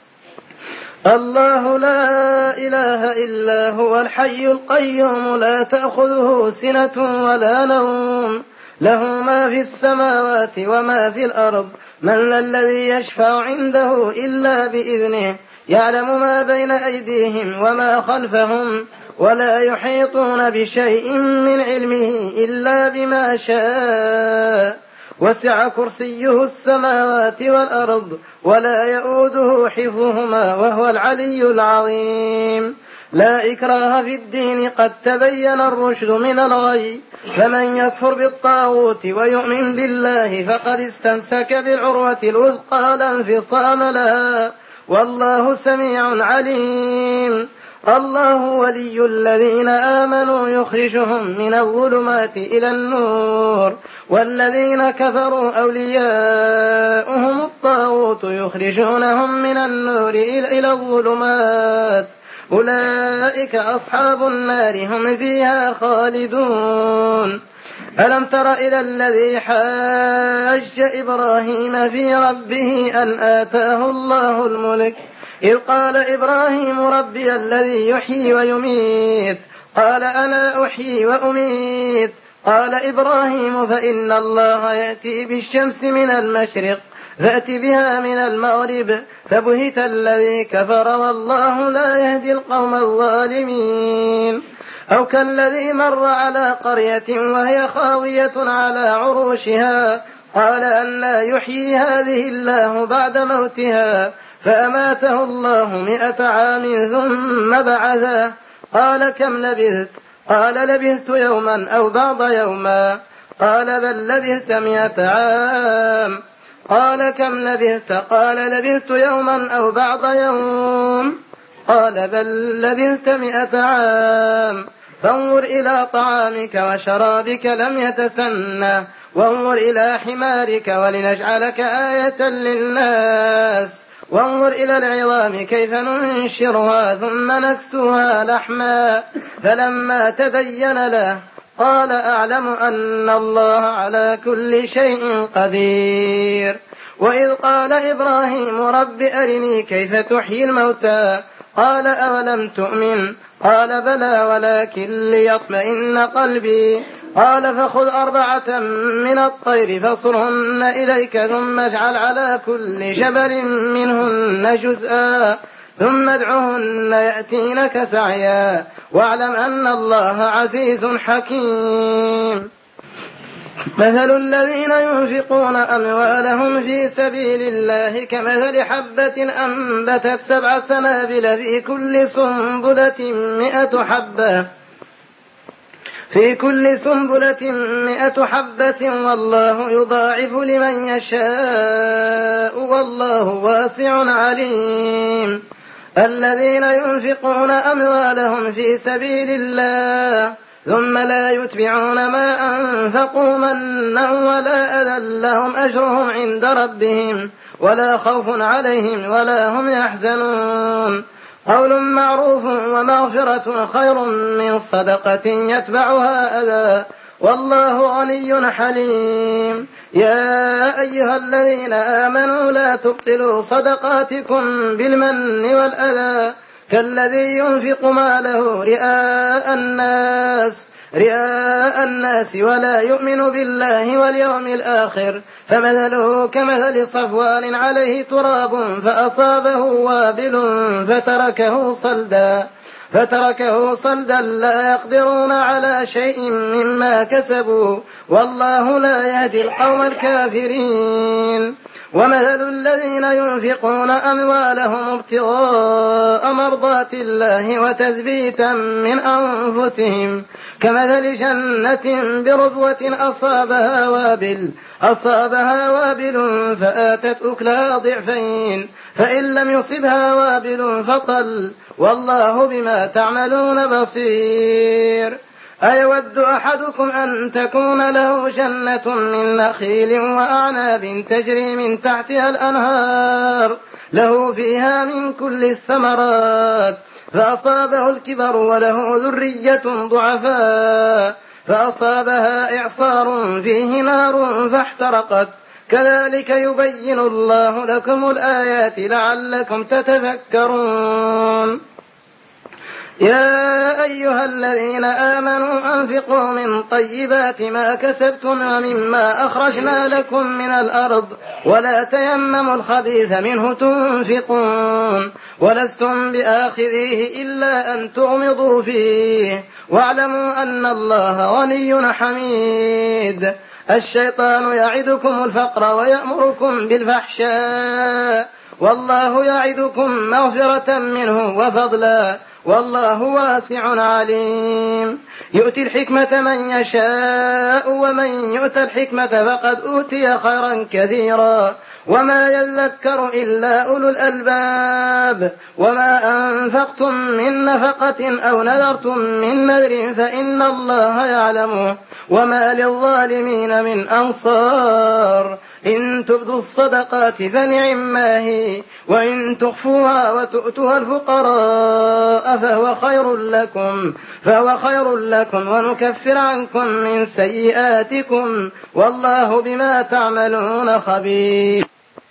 الله لا إله إلا هو الحي القيوم لا تأخذه سنة ولا نوم له ما في السماوات وما في الأرض من ذا الذي يشفع عنده إلا بإذنه يعلم ما بين أيديهم وما خلفهم ولا يحيطون بشيء من علمه إلا بما شاء وسع كرسيه السماوات والأرض ولا يؤوده حفظهما وهو العلي العظيم. لا إكراه في الدين قد تبين الرشد من الغي فمن يكفر بالطاغوت ويؤمن بالله فقد استمسك بالعروة الوثقى لا انفصام لها والله سميع عليم. الله ولي الذين آمنوا يخرجهم من الظلمات إلى النور والذين كفروا أولياؤهم الطاغوت يخرجونهم من النور إلى الظلمات أولئك أصحاب النار هم فيها خالدون. ألم تر إلى الذي حاج إبراهيم في ربه أن آتاه الله الملك إذ قال إبراهيم ربي الذي يحيي ويميت قال أنا أحيي وأميت قال إبراهيم فإن الله يأتي بالشمس من المشرق فأت بها من المغرب فبهت الذي كفر والله لا يهدي القوم الظالمين. أو كالذي مر على قرية وهي خاوية على عروشها قال أنى يحيي هذه الله بعد موتها فأماته الله مئة عام ثم بعثه قال كم لبثت قال لبثت يوما أو بعض يوما قال بل لبثت مئة عام قال كم لبثت قال لبثت يوما أو بعض يوم قال بل لبثت مئة عام فانظر إلى طعامك وشرابك لم يتسنه وانظر إلى حمارك ولنجعلك آية للناس وانظر إلى العظام كيف ننشرها ثم نكسوها لحما فلما تبين له قال أعلم أن الله على كل شيء قدير. وإذ قال إبراهيم رب أرني كيف تحيي الموتى قال أولم تؤمن قال بلى ولكن ليطمئن قلبي قال فخذ أربعة من الطير فصرهن إليك ثم اجعل على كل جبل منهن جزءا ثم ادعهن يأتينك سعيا واعلم أن الله عزيز حكيم. مثل الذين ينفقون أموالهم في سبيل الله كمثل حبة أنبتت سبع سنابل في كل سنبلة مئة حبة في كل سنبلة مئة حبة والله يضاعف لمن يشاء والله واسع عليم. الذين ينفقون أموالهم في سبيل الله ثم لا يتبعون ما أنفقوا منا ولا أذى لهم أجرهم عند ربهم ولا خوف عليهم ولا هم يحزنون. قول معروف ومغفرة خير من صدقة يتبعها أذى والله غني حليم. يا أيها الذين آمنوا لا تبطلوا صدقاتكم بالمن والأذى كالذي ينفق ماله رئاء الناس رئاء الناس ولا يؤمن بالله واليوم الآخر فمثله كمثل صفوان عليه تراب فأصابه وابل فتركه صلدا فتركه صلدا لا يقدرون على شيء مما كسبوا والله لا يهدي القوم الكافرين. ومثل الذين ينفقون أموالهم ابتغاء مرضات الله وتثبيتا من أنفسهم كمثل جنة بربوة أصابها وابل أصابها وابل فآتت أكلها ضعفين فإن لم يصبها وابل فطل والله بما تعملون بصير. أيود أحدكم أن تكون له جنة من نخيل وأعناب تجري من تحتها الأنهار له فيها من كل الثمرات فأصابه الكبر وله ذرية ضعفاء فأصابها إعصار فيه نار فاحترقت كذلك يبين الله لكم الآيات لعلكم تتفكرون. يا أيها الذين آمنوا أنفقوا من طيبات ما كسبتم ومما أخرجنا لكم من الأرض ولا تيمموا الخبيث منه تنفقون ولستم بآخذيه إلا أن تغمضوا فيه واعلموا أن الله غني حميد. الشيطان يعدكم الفقر ويأمركم بالفحشاء والله يعدكم مغفرة منه وفضلا والله واسع عليم. يؤتي الحكمة من يشاء ومن يؤت الحكمة فقد أوتي خيرا كثيرا وما يذكر إلا أولو الألباب. وما أنفقتم من نفقة أو نذرتم من نذر فإن الله يعلمه وما للظالمين من أنصار. إن تبدوا الصدقات فنعما هي وإن تخفوها وتؤتوها الفقراء فهو خير لكم فهو خير لكم ونكفر عنكم من سيئاتكم والله بما تعملون خبير.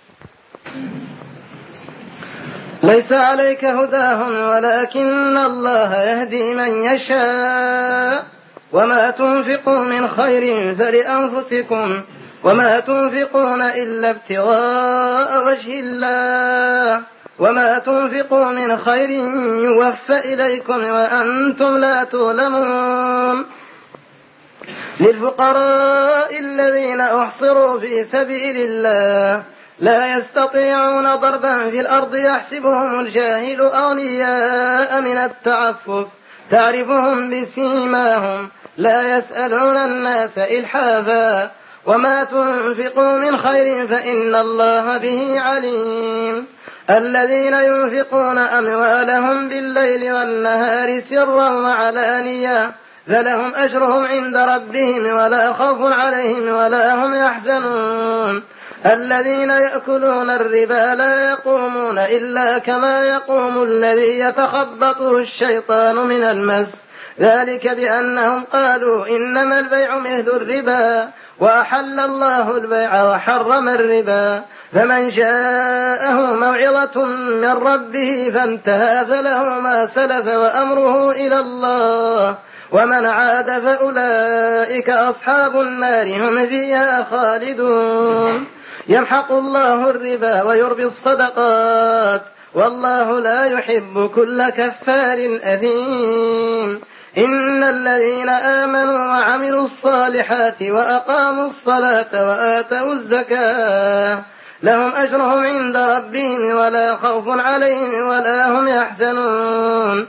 ليس عليك هداهم ولكن الله يهدي من يشاء وما تنفقوا من خير فلأنفسكم وما تنفقون إلا ابتغاء وجه الله وما تنفقوا من خير يوفى إليكم وأنتم لا تظلمون. للفقراء الذين أحصروا في سبيل الله لا يستطيعون ضربا في الأرض يحسبهم الجاهل أغنياء من التعفف تعرفهم بسيماهم لا يسألون الناس إلحافا وما تنفقوا من خير فإن الله به عليم. الذين ينفقون أموالهم بالليل والنهار سرا وعلانية فلهم أجرهم عند ربهم ولا خوف عليهم ولا هم يحزنون. الذين يأكلون الربا لا يقومون إلا كما يقوم الذي يتخبطه الشيطان من المس ذلك بأنهم قالوا إنما البيع مثل الربا وأحل الله البيع وحرم الربا. فمن جاءه موعظة من ربه فانتهى فله ما سلف وأمره إلى الله ومن عاد فأولئك أصحاب النار هم فيها خالدون. يمحق الله الربا ويربي الصدقات والله لا يحب كل كفار أثيم. إن الذين آمنوا وعملوا الصالحات وأقاموا الصلاة وآتوا الزكاة لهم أجرهم عند ربهم ولا خوف عليهم ولا هم يحزنون.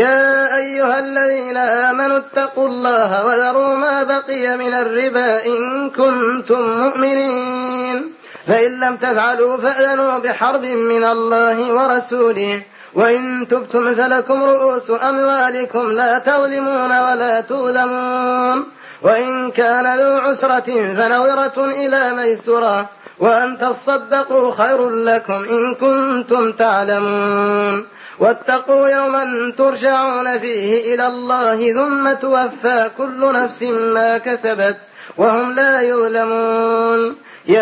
يا أيها الذين آمنوا اتقوا الله وذروا ما بقي من الربا إن كنتم مؤمنين فإن لم تفعلوا فأذنوا بحرب من الله ورسوله وإن تبتم فلكم رؤوس أموالكم لا تظلمون ولا تظلمون. وإن كان ذو عسرة فنظرة إلى ميسرة وأن تصدقوا خير لكم إن كنتم تعلمون. واتقوا يوما ترجعون فيه إلى الله ثم توفى كل نفس ما كسبت وهم لا يظلمون.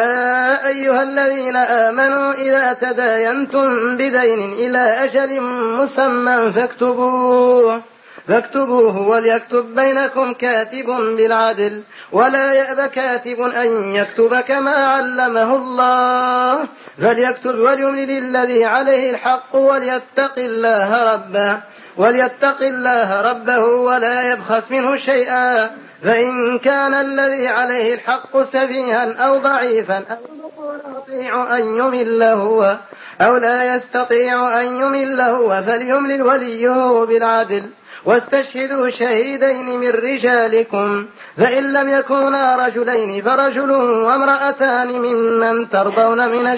يا أيها الذين آمنوا إذا تداينتم بدين إلى أجل مسمى فاكتبوه فاكتبوه وليكتب بينكم كاتب بالعدل ولا يأب كاتب أن يكتب كما علمه الله فليكتب وليملل الذي عليه الحق وليتق الله ربه وليتق الله ربه ولا يبخس منه شيئا فإن كان الذي عليه الحق سفيها أو ضعيفا أو يستطيع أن يمل هو أو لا يستطيع أن يمل هو فليملل وليه بالعدل واستشهدوا شهيدين من رجالكم فإن لم يكونا رجلين فرجل وامرأتان ممن ترضون من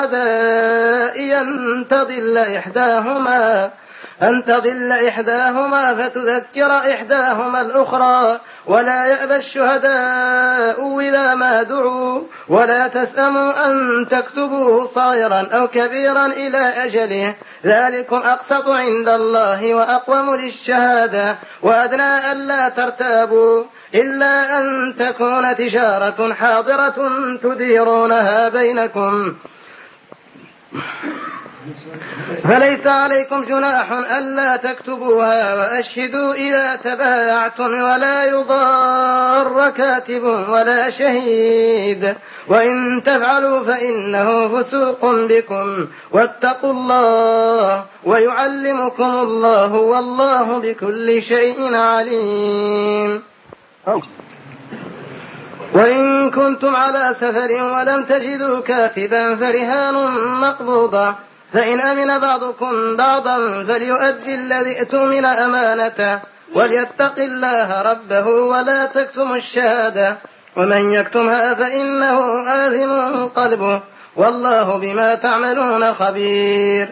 الشهداء أن تضل إحداهما أن تضل إحداهما فتذكر إحداهما الأخرى ولا يأبى الشهداء إذا ما دعوا ولا تسأموا أن تكتبوه صغيرا أو كبيرا إلى أجله ذلكم أقسط عند الله وأقوم للشهادة وأدنى ألا ترتابوا إلا أن تكون تجارة حاضرة تديرونها بينكم فليس عليكم جناح ألا تكتبوها وأشهدوا إذا تبايعتم ولا يضار كاتب ولا شهيد وإن تفعلوا فإنه فسوق بكم واتقوا الله ويعلمكم الله والله بكل شيء عليم. وإن كنتم على سفر ولم تجدوا كاتبا فرهان مقبوضة فإن أمن بعضكم بعضا فليؤدي الذي اؤتمن أمانته وليتق الله ربه ولا تكتموا الشهادة ومن يكتمها فإنه آثم قلبه والله بما تعملون خبير.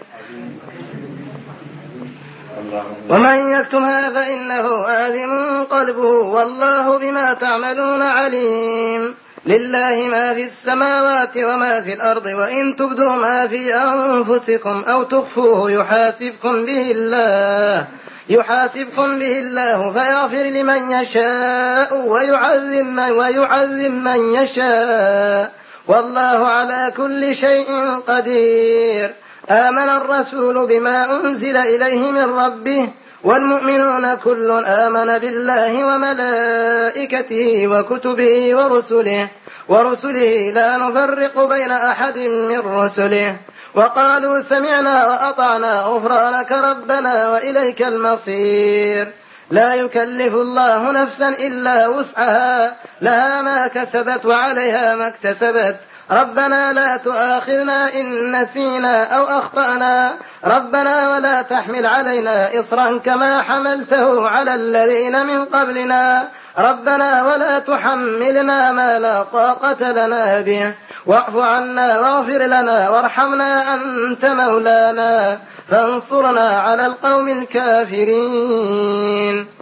ومن يكتمها فإنه آثم قلبه والله بما تعملون عليم. لله ما في السماوات وما في الأرض وإن تبدوا ما في أنفسكم أو تخفوه يحاسبكم به الله يحاسبكم به الله فيغفر لمن يشاء ويعذب من, ويعذب من يشاء والله على كل شيء قدير. آمن الرسول بما أنزل إليه من ربه والمؤمنون كل آمن بالله وملائكته وكتبه ورسله ورسله لا نفرق بين أحد من رسله وقالوا سمعنا وأطعنا غفرانك ربنا وإليك المصير. لا يكلف الله نفسا إلا وسعها لها ما كسبت وعليها ما اكتسبت ربنا لا تؤاخذنا إن نسينا أو أخطأنا ربنا ولا تحمل علينا إصرا كما حملته على الذين من قبلنا ربنا ولا تحملنا ما لا طاقة لنا به واعف عنا واغفر لنا وارحمنا أنت مولانا فانصرنا على القوم الكافرين.